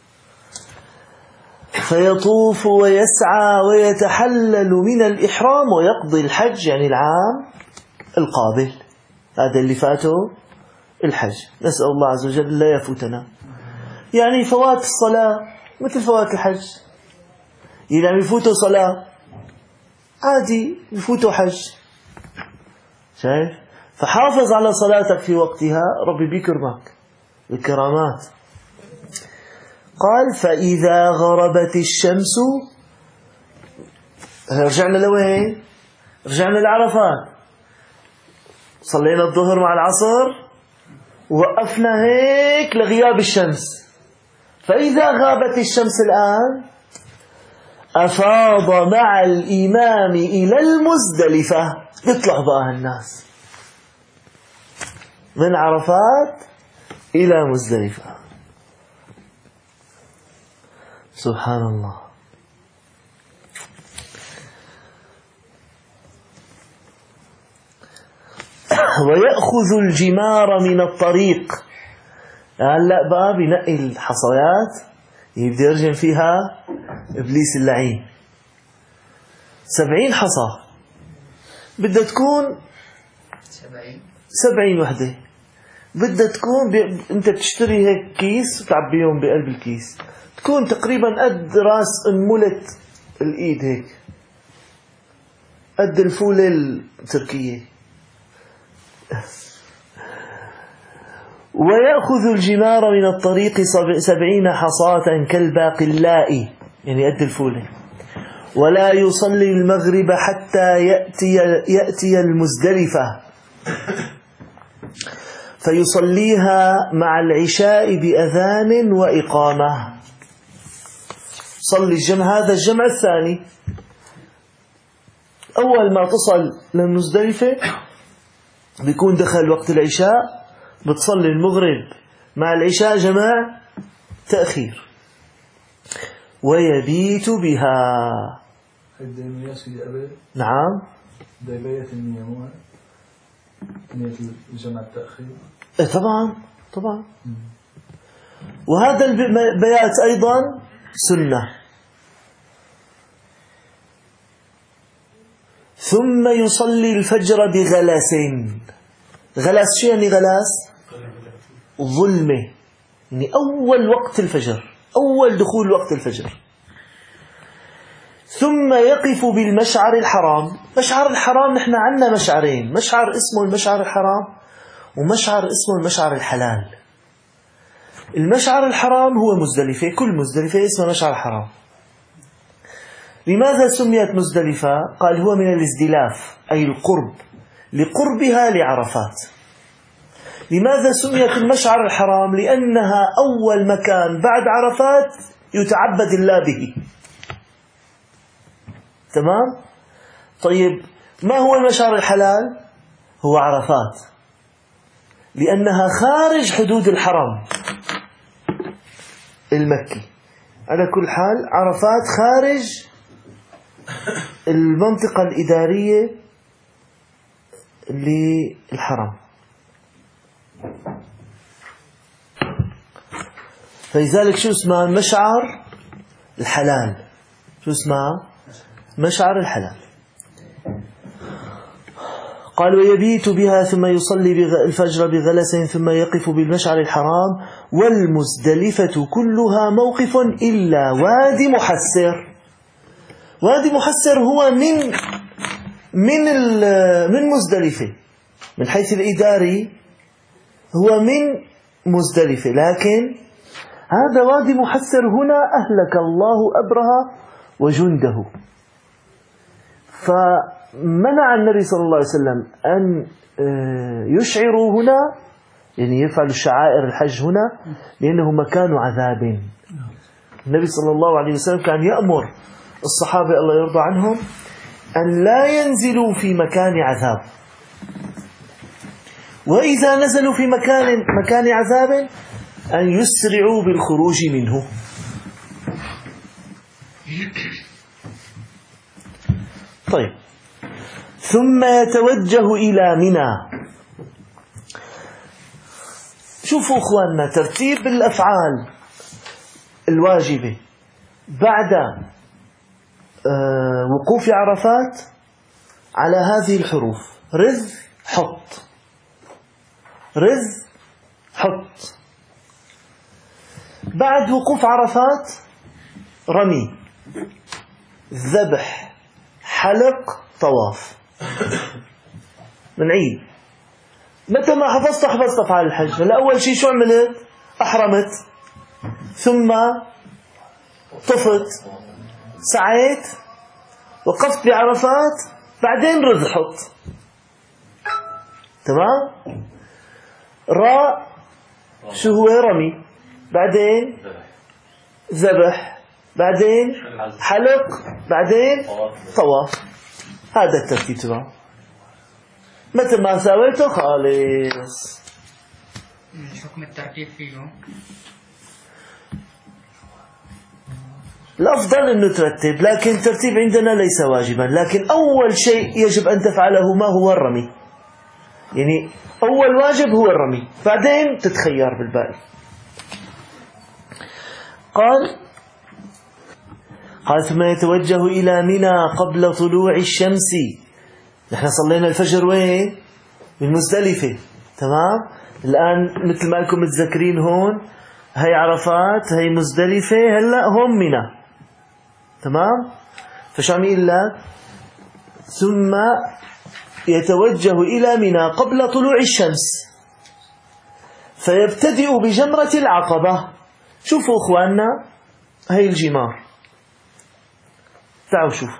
[SPEAKER 1] فيطوف ويسعى ويتحلل من الإحرام ويقضي الحج، يعني العام القابل. هذا اللي فاته الحج. نسأل الله عز وجل لا يفوتنا. يعني فوات الصلاة مثل فوات الحج، يعني يفوتوا صلاة عادي يفوتوا حج. شايف؟ فحافظ على صلاتك في وقتها، ربي بيكرمك الكرامات. قال فإذا غربت الشمس، رجعنا لوين؟ رجعنا لعرفات، صلينا الظهر مع العصر ووقفنا هيك لغياب الشمس. فإذا غابت الشمس الآن أفاض مع الإمام إلى المزدلفة. يطلع بقى الناس من عرفات إلى مزدلفة. سبحان الله. ويأخذ الجمار من الطريق. هلأ بقى بنقي الحصيات يبدأ يرجم فيها إبليس اللعين. 70 حصى بدها تكون 70 وحدة. بدها تكون انت بتشتري هيك كيس وتعبيهم بقلب الكيس، تكون تقريبا قد راس انملة الايد، هيك قد الفولة التركية. ويأخذ الجمار من الطريق 70 حصاة كالباقلاء، يعني قد الفولة. ولا يصلي المغرب حتى يأتي المزدلفة. فيصليها مع العشاء بأذان وإقامة. صلي الجمع، هذا الجمع الثاني. أول ما تصل للمزدلفة بيكون دخل وقت العشاء، بتصلي المغرب مع العشاء جماع تأخير، ويبيت بها. نعم.
[SPEAKER 2] بيت النية مو نية الجمع التأخير.
[SPEAKER 1] طبعا. وهذا البيات أيضا سنة. ثم يصلي الفجر بغلس. غلس شو يعني غلس؟ ظلمة، يعني أول وقت الفجر، أول دخول وقت الفجر. ثم يقف بالمشعر الحرام. مشعر الحرام نحن عندنا مشعرين، مشعر اسمه المشعر الحرام ومشعر اسمه المشعر الحلال. المشعر الحرام هو مزدلفة، كل مزدلفة اسمها مشعر حرام. لماذا سميت مزدلفة؟ قال هو من الازدلاف أي القرب، لقربها لعرفات. لماذا سميت المشعر الحرام؟ لأنها أول مكان بعد عرفات يتعبد الله به. تمام؟ طيب ما هو المشعر الحلال؟ هو عرفات، لأنها خارج حدود الحرم المكي. على كل حال عرفات خارج المنطقة الإدارية للحرم، فلذلك شو اسمها؟ مشعر الحلال. شو اسمها؟ مشعر الحلال. قال ويبيت بها ثم يصلي الفجر بغلس ثم يقف بالمشعر الحرام. والمزدلفة كلها موقف إلا وادي محسر. وادي محسر هو من مزدلفة، من حيث الإداري هو من مزدلفة، لكن هذا وادي محسر هنا أهلك الله أبرهة وجنده، فمنع النبي صلى الله عليه وسلم أن يشعروا هنا، يعني يفعلوا شعائر الحج هنا، لأنه مكان عذاب. النبي صلى الله عليه وسلم كان يأمر الصحابة الله يرضى عنهم أن لا ينزلوا في مكان عذاب، وإذا نزلوا في مكان عذاب أن يسرعوا بالخروج منه. طيب، ثم يتوجه إلى منى. شوفوا أخواننا ترتيب الأفعال الواجبة بعد وقوف عرفات على هذه الحروف: رز حط، رز حط. بعد وقوف عرفات رمي، ذبح، حلق، طواف. منعيد متى ما حفظت أفعال الحج. الأول شيء شو عملت؟ أحرمت، ثم طفت، سعيت، وقفت بعرفات، بعدين رز حط. تمام؟ راء شو هو؟ رمي، بعدين ذبح، بعدين حلق، بعدين طواف. هذا الترتيب تبعه. متى ما سويته خالص.
[SPEAKER 5] حكم الترتيب فيه
[SPEAKER 1] الأفضل أنه ترتب، لكن الترتيب عندنا ليس واجبا. لكن أول شيء يجب أن تفعله ما هو الرمي، يعني أول واجب هو الرمي، بعدين تتخير بالباقي. قال ثم يتوجه إلى منى قبل طلوع الشمس. نحن صلينا الفجر وين؟ بالمزدلفة. تمام؟ الآن مثل ما لكم متذكرين هون هي عرفات، هي مزدلفة، هلأ هون منى. تمام؟ فشو عم يقول لك؟ ثم يتوجه إلى منى قبل طلوع الشمس فيبتدئ بجمرة العقبة. شوفوا أخواننا هي الجمار، تعالوا شوفوا.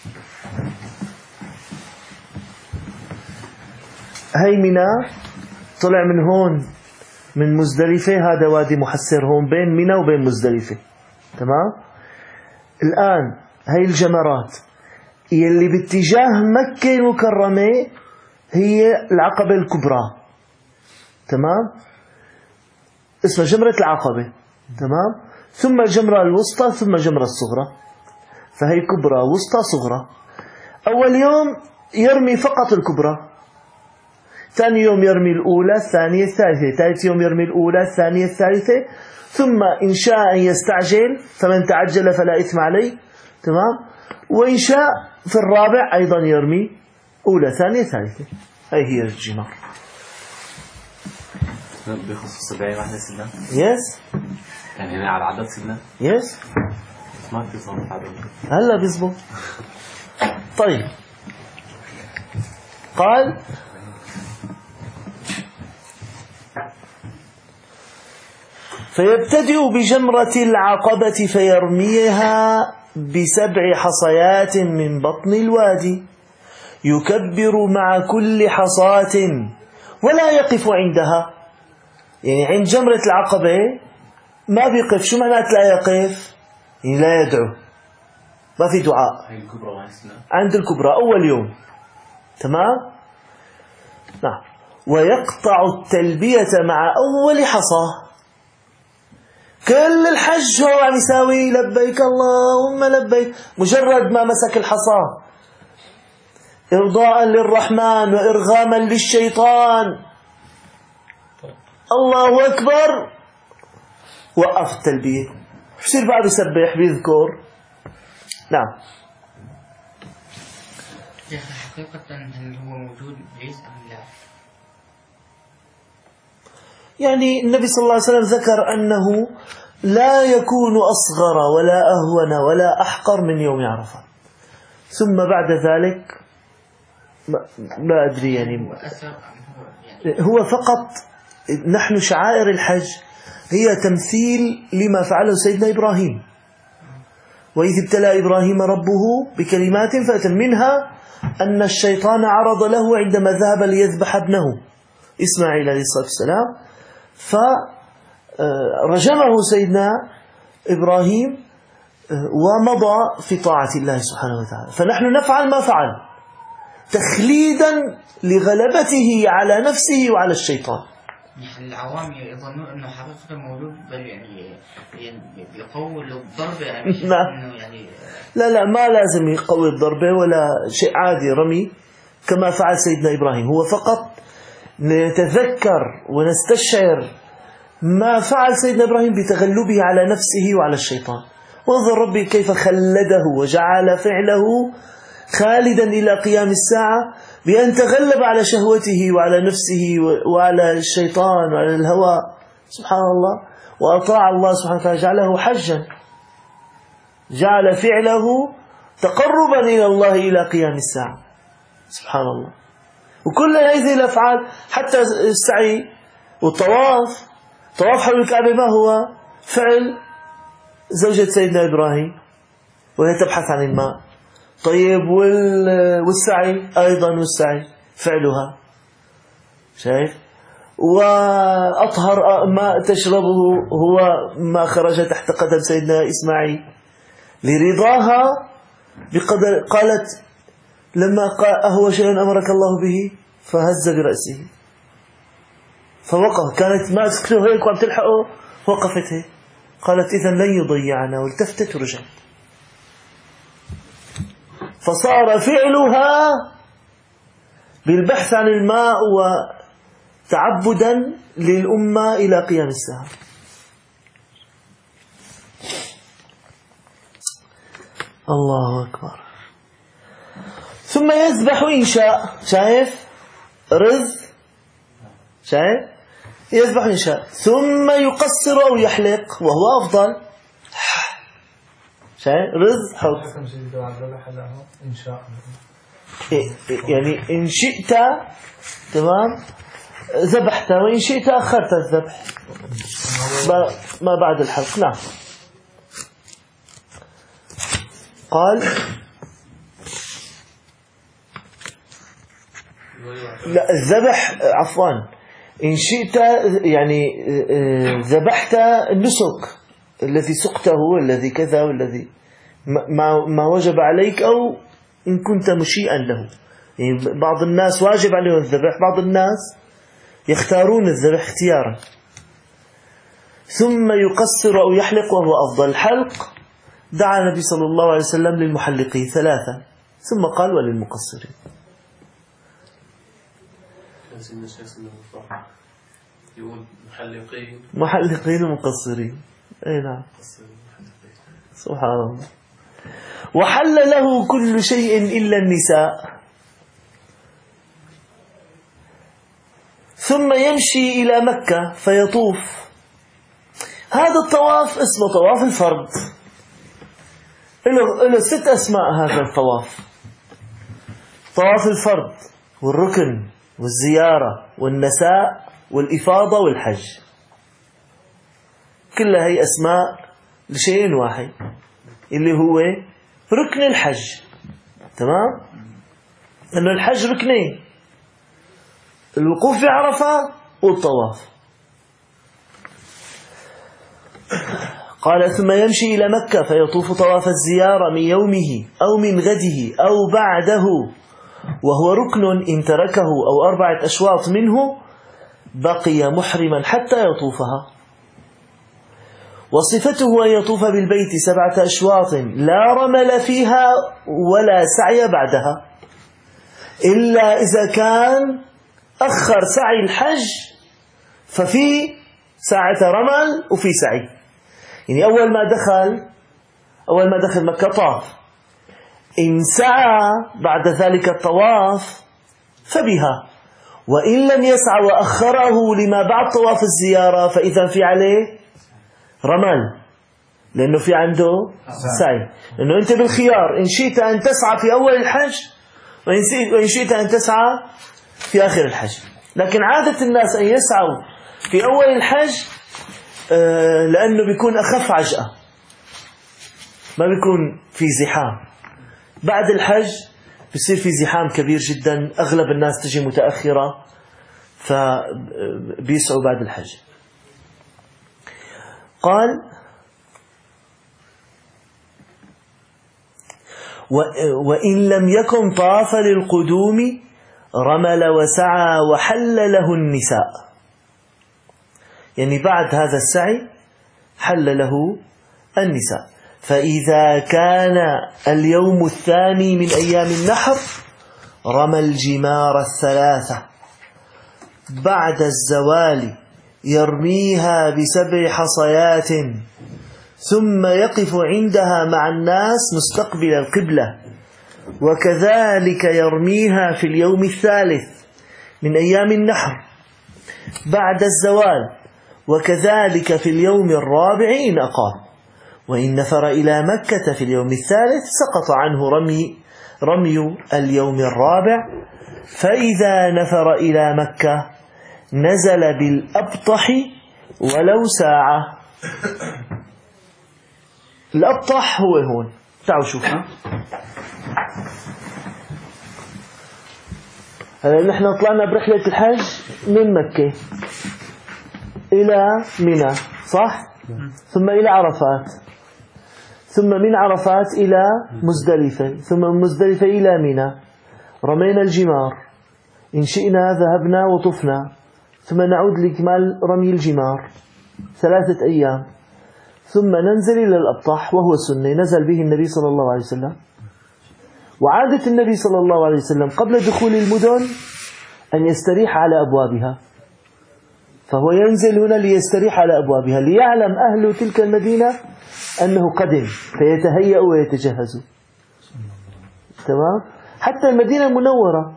[SPEAKER 1] هي منى طلع من هون من مزدلفة، هذا وادي محسر هون بين منى وبين مزدلفة. تمام. الآن هاي الجمرات يلي باتجاه مكة المكرمة هي العقبة الكبرى. تمام. اسمها جمرة العقبة. تمام. ثم الجمرة الوسطى ثم الجمرة الصغرى. فهي كبرى وسطى صغرى. أول يوم يرمي فقط الكبرى، ثاني يوم يرمي الأولى الثانية الثالثة، ثالث يوم يرمي الأولى الثانية الثالثة، ثم إن شاء أن يستعجل فمن تعجل فلا إثم عليه. تمام. وإن شاء في الرابع أيضا يرمي أولى ثانية ثالثة. هاي هي الجمار.
[SPEAKER 4] بخصوص 70 واحدة سيدنا.
[SPEAKER 1] يس.
[SPEAKER 4] يعني هنا على عدد سيدنا.
[SPEAKER 1] يس.
[SPEAKER 4] ما بتظبط عدد.
[SPEAKER 1] هلا بيزبط. طيب. قال فيبتدئ بجمرة العقبة فيرميها ب7 حصيات من بطن الوادي، يكبر مع كل حصاة ولا يقف عندها. يعني عند جمرة العقبة ما بيقف. شو معنات لا يقف؟ يعني لا يدعو، ما في دعاء. عند الكبرى أول يوم. تمام. نعم. ويقطع التلبية مع أول حصى. كل الحج هو عم يساوي لبيك اللهم لبيك، مجرد ما مسك الحصى إرضاء للرحمن وإرغاما للشيطان، الله أكبر، وقف التلبية. بصير بعد يسبح بيذكر. نعم.
[SPEAKER 5] يا أخي حقيقة هل هو موجود بعيسى أم لا؟
[SPEAKER 1] يعني النبي صلى الله عليه وسلم ذكر أنه لا يكون أصغر ولا أهون ولا أحقر من يوم عرفة، ثم بعد ذلك لا أدري. يعني هو فقط نحن شعائر الحج هي تمثيل لما فعله سيدنا إبراهيم. وإذ ابتلى إبراهيم ربه بكلمات فأتم منها أن الشيطان عرض له عندما ذهب ليذبح ابنه إسماعيل عليه الصلاة والسلام، فرجمه سيدنا إبراهيم ومضى في طاعة الله سبحانه وتعالى. فنحن نفعل ما فعل تخليدا لغلبته على نفسه وعلى الشيطان.
[SPEAKER 5] يعني العوام يظنون أنه حقيقة موجود، بل يعني يقوي الضربة يعني
[SPEAKER 1] لا ما لازم يقوي الضربة ولا شيء، عادي رمي كما فعل سيدنا إبراهيم. هو فقط نتذكر ونستشعر ما فعل سيدنا إبراهيم بتغلبه على نفسه وعلى الشيطان. وانظر ربي كيف خلده وجعل فعله خالدا إلى قيام الساعة بأن تغلب على شهوته وعلى نفسه وعلى الشيطان وعلى الهوى. سبحان الله. وأطاع الله سبحانه وتعالى، جعله حجا، جعل فعله تقربا إلى الله إلى قيام الساعة. سبحان الله. وكل هذه الأفعال حتى السعي والطواف، طواف حول الكعبة ما هو؟ فعل زوجة سيدنا إبراهيم وهي تبحث عن الماء. طيب والسعي أيضا، والسعي فعلها، شايف؟ وأطهر ماء تشربه هو ما خرج تحت قدم سيدنا إسماعيل لرضاها بقدر. قالت لما قال أهو شيء أمرك الله به فهز برأسه فوقف. كانت ماسكته هيك وعم تلحقه، وقفت هيك. قالت إذن لن يضيعنا، والتفتت ورجعت. فصار فعلها بالبحث عن الماء وتعبدا للأمة إلى قيام الساعة. الله أكبر. ثم يذبح إن شاء. شايف رز؟ شايف يذبح إن شاء. ثم يقصر أو يحلق وهو أفضل. شايف رز حط.
[SPEAKER 2] إن شاء
[SPEAKER 1] يعني إن شئت تمام ذبحت، وإن شئت أخرت الذبح ما بعد الحلق. نعم. قال لا الذبح عفوا إن شئت يعني ذبحت النسك الذي سقته والذي كذا والذي ما وجب عليك، أو إن كنت مشيئا له. يعني بعض الناس واجب عليهم الذبح، بعض الناس يختارون الذبح اختيارا. ثم يقصر أو يحلق، وهو أفضل. الحلق دعا النبي صلى الله عليه وسلم للمحلقين 3، ثم قال وللمقصرين.
[SPEAKER 3] يقول
[SPEAKER 1] محلقين ومقصرين. أي نعم، سبحان الله. وحل له كل شيء إلا النساء. ثم يمشي إلى مكة فيطوف. هذا الطواف اسمه طواف الفرض، له 6 أسماء. هذا الطواف طواف الفرض والركن والزيارة والنساء والإفاضة والحج، كلها هي أسماء لشيء واحد اللي هو ركن الحج. تمام؟ أنه الحج ركنين، الوقوف بعرفة والطواف. قال ثم يمشي إلى مكة فيطوف طواف الزيارة من يومه أو من غده أو بعده، وهو ركن إن تركه أو 4 أشواط منه بقي محرما حتى يطوفها. وصفته أن يطوف بالبيت 7 أشواط لا رمل فيها ولا سعي بعدها، إلا إذا كان أخر سعي الحج ففي ساعة رمل وفي سعي. يعني أول ما دخل مكة طاف، إن سعى بعد ذلك الطواف فبها، وإن لم يسعى وأخره لما بعد طواف الزيارة فإذا في عليه رمل، لأنه في عنده سعي. لأنه أنت بالخيار، إن شئت أن تسعى في أول الحج وإن شئت أن تسعى في آخر الحج. لكن عادة الناس أن يسعوا في أول الحج لأنه بيكون أخف عجأة، ما بيكون في زحام. بعد الحج بيصير في زحام كبير جدا، أغلب الناس تجي متأخرة فبيسعوا بعد الحج. قال وإن لم يكن طاف للقدوم رمل وسعى وحل له النساء. يعني بعد هذا السعي حل له النساء. فإذا كان اليوم الثاني من أيام النحر رمى الجمار 3 بعد الزوال، يرميها ب7 حصيات، ثم يقف عندها مع الناس مستقبل القبلة، وكذلك يرميها في اليوم الثالث من أيام النحر بعد الزوال، وكذلك في اليوم الرابع إن أقام. وإن نفر إلى مكة في اليوم الثالث سقط عنه رمي اليوم الرابع. فإذا نفر إلى مكة نزل بالأبطح ولو ساعة. الأبطح هو هون، تعالوا شوفوا. هلا نحن طلعنا برحلة الحج من مكة إلى منى، صح؟ ثم إلى عرفات، ثم من عرفات إلى مزدلفة، ثم من مزدلفة إلى منى. رمينا الجمار، إن شئنا ذهبنا وطفنا، ثم نعود لكمال رمي الجمار 3 أيام، ثم ننزل إلى الأبطح وهو سنة نزل به النبي صلى الله عليه وسلم. وعادة النبي صلى الله عليه وسلم قبل دخول المدن أن يستريح على أبوابها، فهو ينزل هنا ليستريح على أبوابها ليعلم أهل تلك المدينة أنه قدم، فيتهيأ ويتجهز. تمام؟ حتى المدينة المنورة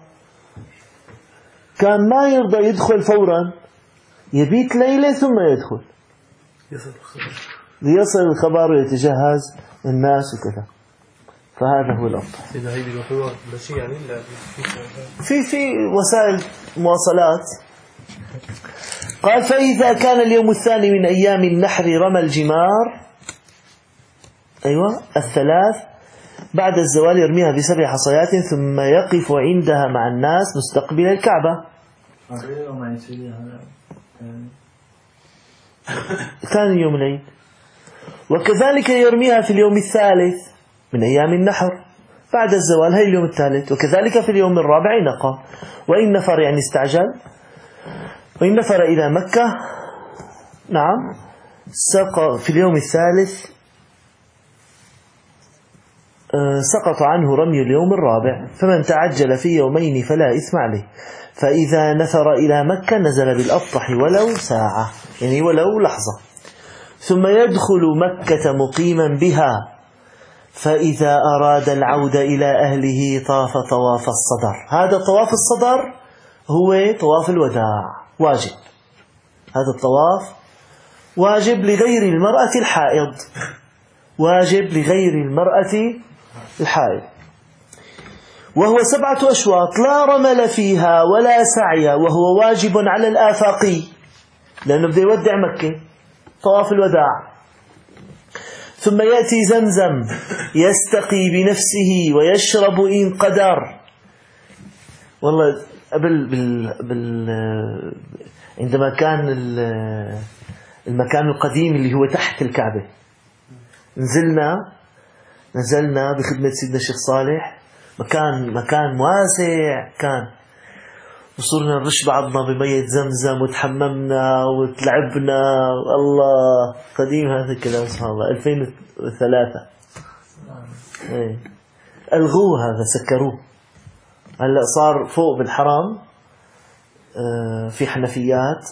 [SPEAKER 1] كان ما يرضى يدخل فورا، يبيت ليلة ثم يدخل ليصل الخبر ويتجهز الناس وكذا. فهذا هو الأفضل. في وسائل مواصلات. قال فإذا كان اليوم الثاني من أيام النحر رمى الجمار 3 بعد الزوال، يرميها ب7 حصيات، ثم يقف عندها مع الناس مستقبل الكعبة. ثاني يوم العيد. وكذلك يرميها في اليوم الثالث من أيام النحر بعد الزوال، هي اليوم الثالث. وكذلك في اليوم الرابع نقى. وإن نفر يعني استعجل، وإن نفر إلى مكة نعم سقط في اليوم الثالث سقط عنه رمي اليوم الرابع. فمن تعجل في يومين فلا إثم عليه. فإذا نثر إلى مكة نزل بالأبطح ولو ساعة يعني ولو لحظة، ثم يدخل مكة مقيما بها. فإذا أراد العودة إلى أهله طاف طواف الصدر. هذا طواف الصدر هو طواف الوداع واجب. هذا الطواف واجب لغير المرأة الحائض، واجب لغير المرأة الحائض. وهو 7 أشواط لا رمل فيها ولا سعي، وهو واجب على الآفاقي لأنه بده يودع مكة طواف الوداع. ثم يأتي زمزم يستقي بنفسه ويشرب إن قدر. والله عندما كان المكان القديم اللي هو تحت الكعبة نزلنا بخدمة سيدنا الشيخ صالح، مكان واسع كان، وصرنا نرش بعضنا بمية زمزم وتحممنا وتلعبنا. الله قديم هذا الكلام سبحان الله. 2003 ألغوه هذا، سكروه. هلأ صار فوق بالحرم في حنفيات.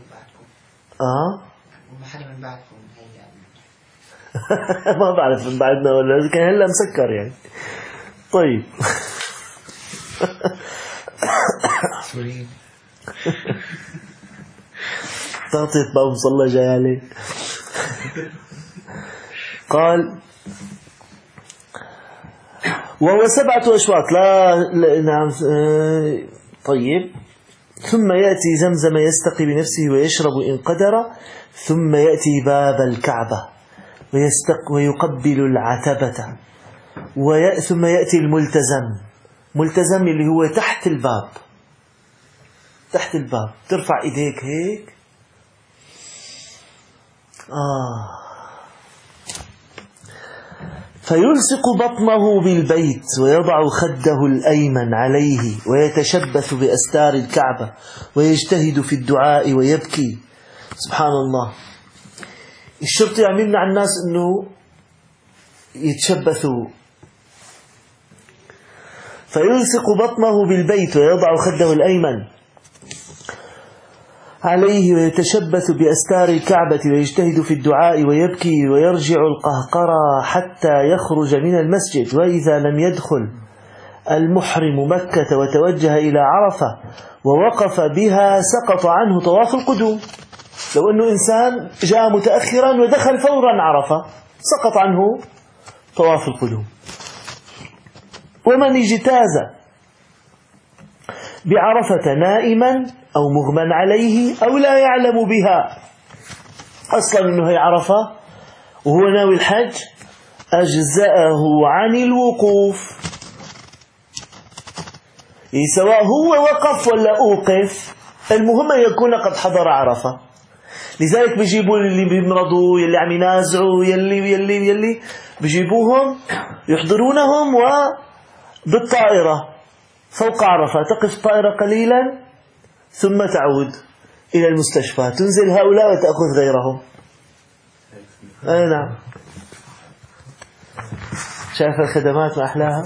[SPEAKER 5] ومحل من بعدكم
[SPEAKER 1] ما بعرف من بعدنا ولا كان هلا مسكر يعني. طيب تعطيت باب مصلى جاي عليه. قال وهو 7 أشواط لا نعم. طيب ثم يأتي زمزم يستقي بنفسه ويشرب إن قدر. ثم يأتي باب الكعبة ويقبل العتبة. ثم يأتي ملتزم اللي هو تحت الباب ترفع إيديك هيك فيلصق بطنه بالبيت ويضع خده الأيمن عليه ويتشبث بأستار الكعبة ويجتهد في الدعاء ويبكي. سبحان الله. الشرطي عم يمنع الناس انه يتشبثوا. فيلصق بطنه بالبيت ويضع خده الأيمن عليه ويتشبث بأستار الكعبة ويجتهد في الدعاء ويبكي ويرجع القهقرى حتى يخرج من المسجد. وإذا لم يدخل المحرم مكة وتوجه إلى عرفة ووقف بها سقط عنه طواف القدوم. لو أنه إنسان جاء متأخرا ودخل فورا عرفة سقط عنه طواف القدوم. ومن اجتاز بعرفة نائما أو مغمى عليه أو لا يعلم بها أصلا أنه هي عرفة وهو ناوي الحج أجزأه عن الوقوف. سواء هو وقف ولا أوقف، المهم أن يكون قد حضر عرفة. لذلك بيجيبوا اللي بيمرضوا، يلي عم ينازعوا، يلي بيجيبوهم يحضرونهم وبالطائرة فوق عرفة تقف الطائرة قليلا ثم تعود إلى المستشفى، تنزل هؤلاء وتأخذ غيرهم. أي نعم. شايف الخدمات وأحلاها.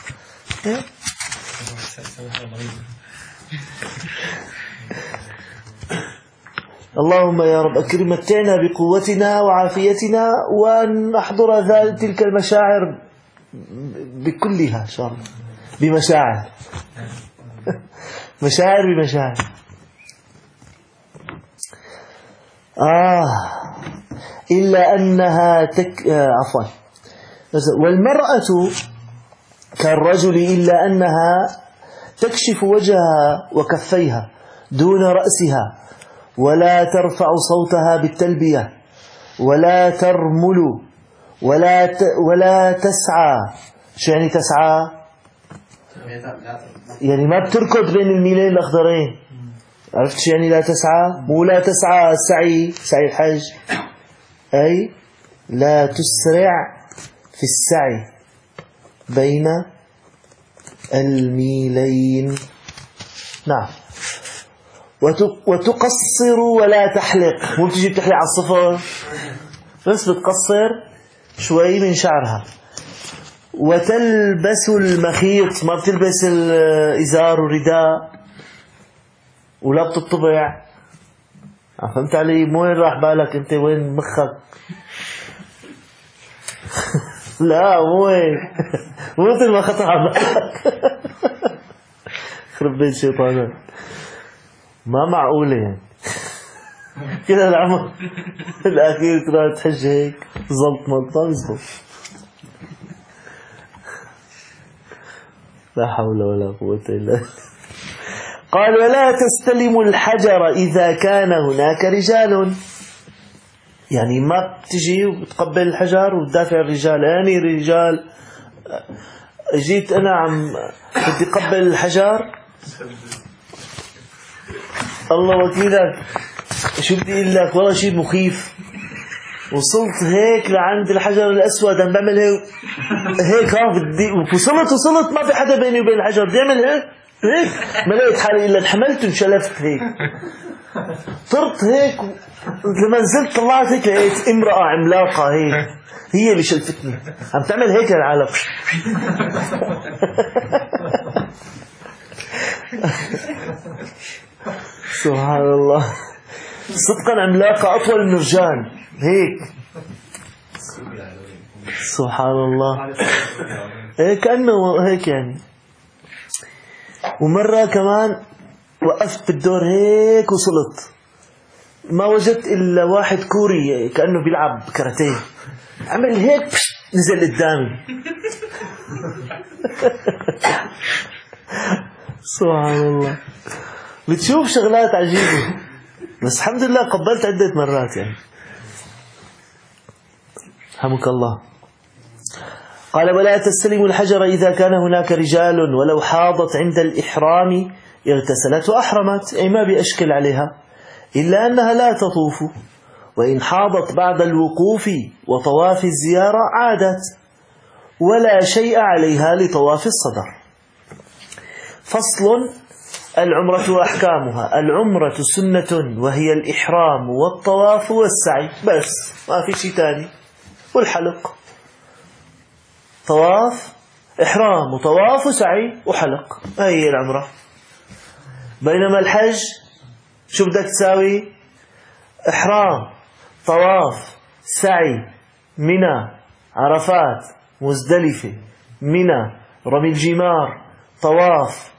[SPEAKER 1] اللهم يا رب أكرم متعنا بقوتنا وعافيتنا وأن نحضر تلك المشاعر بكلها إن شاء الله. بمشاعر بمشاعر. إلا أنها عفوا. والمرأة كالرجل إلا أنها تكشف وجهها وكفيها دون رأسها ولا ترفع صوتها بالتلبية ولا ترمل ولا تسعى. شو يعني تسعى؟ يعني ما بتركض بين الميلين الأخضرين، عرفت شو يعني لا تسعى؟ مو لا تسعى السعي، سعي الحج، أي لا تسرع في السعي بين الميلين. نعم. وتقصر ولا تحلق، مو تجي بتحلق على الصفر، بس بتقصر شوي من شعرها. وتلبس المخيط، ما بتلبس الإزار والرداء، ولا بتطبع. فهمت علي؟ مو وين راح بالك انت، وين مخك؟ لا مو هيك، مو مثل ما خطر على بالك. خرب بيت شيطانات، ما معقولة يعني. كده العمر الأخير ترى تحج هيك زلط ملطة بزبط. لا حول ولا قوة إلا بالله. قال ولا تستلم الحجر إذا كان هناك رجال، يعني ما بتجي وبتقبل الحجر وتدافع الرجال. يعني رجال جيت أنا عم بدي قبل الحجر، الله وكيلك شو بدي أقول لك، والله شيء مخيف. وصلت هيك لعند الحجر الأسود، عم بعمل هيك بدي، وصلت ما في حدا بيني وبين الحجر، بدي أعمل هيك ما لقيت حالي إلا انحملت وانشلفت هيك، طرت هيك. لما نزلت طلعت هيك لقيت امرأة عملاقة هيك هي اللي شلفتني، عم تعمل هيك للعالم. سبحان الله، صدقا عملاقة أطول من رجال هيك. سبحان الله، هيك كأنه هيك يعني. ومرة كمان وقفت بالدور هيك وصلت، ما وجدت إلا واحد كوري كأنه بيلعب كاراتيه، عمل هيك نزل قدامي. سبحان الله، بتشوف شغلات عجيبة، بس الحمد لله قبلت عدة مرات يعني. رحمك الله. قال ولا تستلم الحجر إذا كان هناك رجال، ولو حاضت عند الإحرام اغتسلت وأحرمت، أي ما بيأشكل عليها، إلا أنها لا تطوف، وإن حاضت بعد الوقوف وطواف الزيارة عادت، ولا شيء عليها لطواف الصدر. فصل: العمرة وأحكامها. العمرة سنة، وهي الإحرام والطواف والسعي، بس ما في شيء تاني. والحلق، طواف إحرام وطواف وسعي وحلق، هي العمرة. بينما الحج شو بدك تساوي؟ إحرام، طواف، سعي، منى، عرفات، مزدلفة، منى، رمي الجمار، طواف،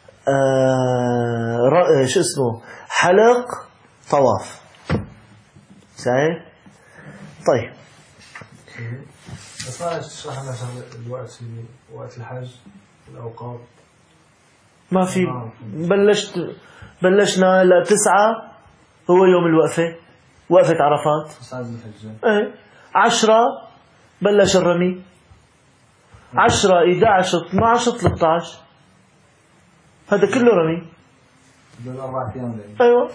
[SPEAKER 1] شو اسمه، حلق، طواف، سعي. طيب
[SPEAKER 2] بس ما تشرح لنا الوقت، وقت الحج، الأوقات.
[SPEAKER 1] ما في. بلشنا ل 9 هو يوم الوقفة، وقفة عرفات. 10 بلش الرمي، 10 11 12 13 هذا كله رمي.
[SPEAKER 2] دول 4 أيام.
[SPEAKER 1] أيوة.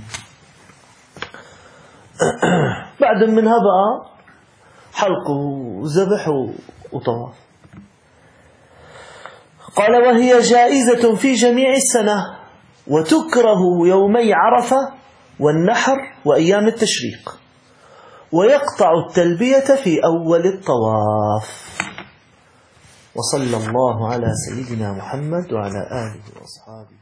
[SPEAKER 1] بعد منها بقى حلق وذبح وطواف. قال وهي جائزة في جميع السنة، وتكره يومي عرفة والنحر وأيام التشريق، ويقطع التلبية في أول الطواف. وصلى الله على سيدنا محمد وعلى آله وأصحابه.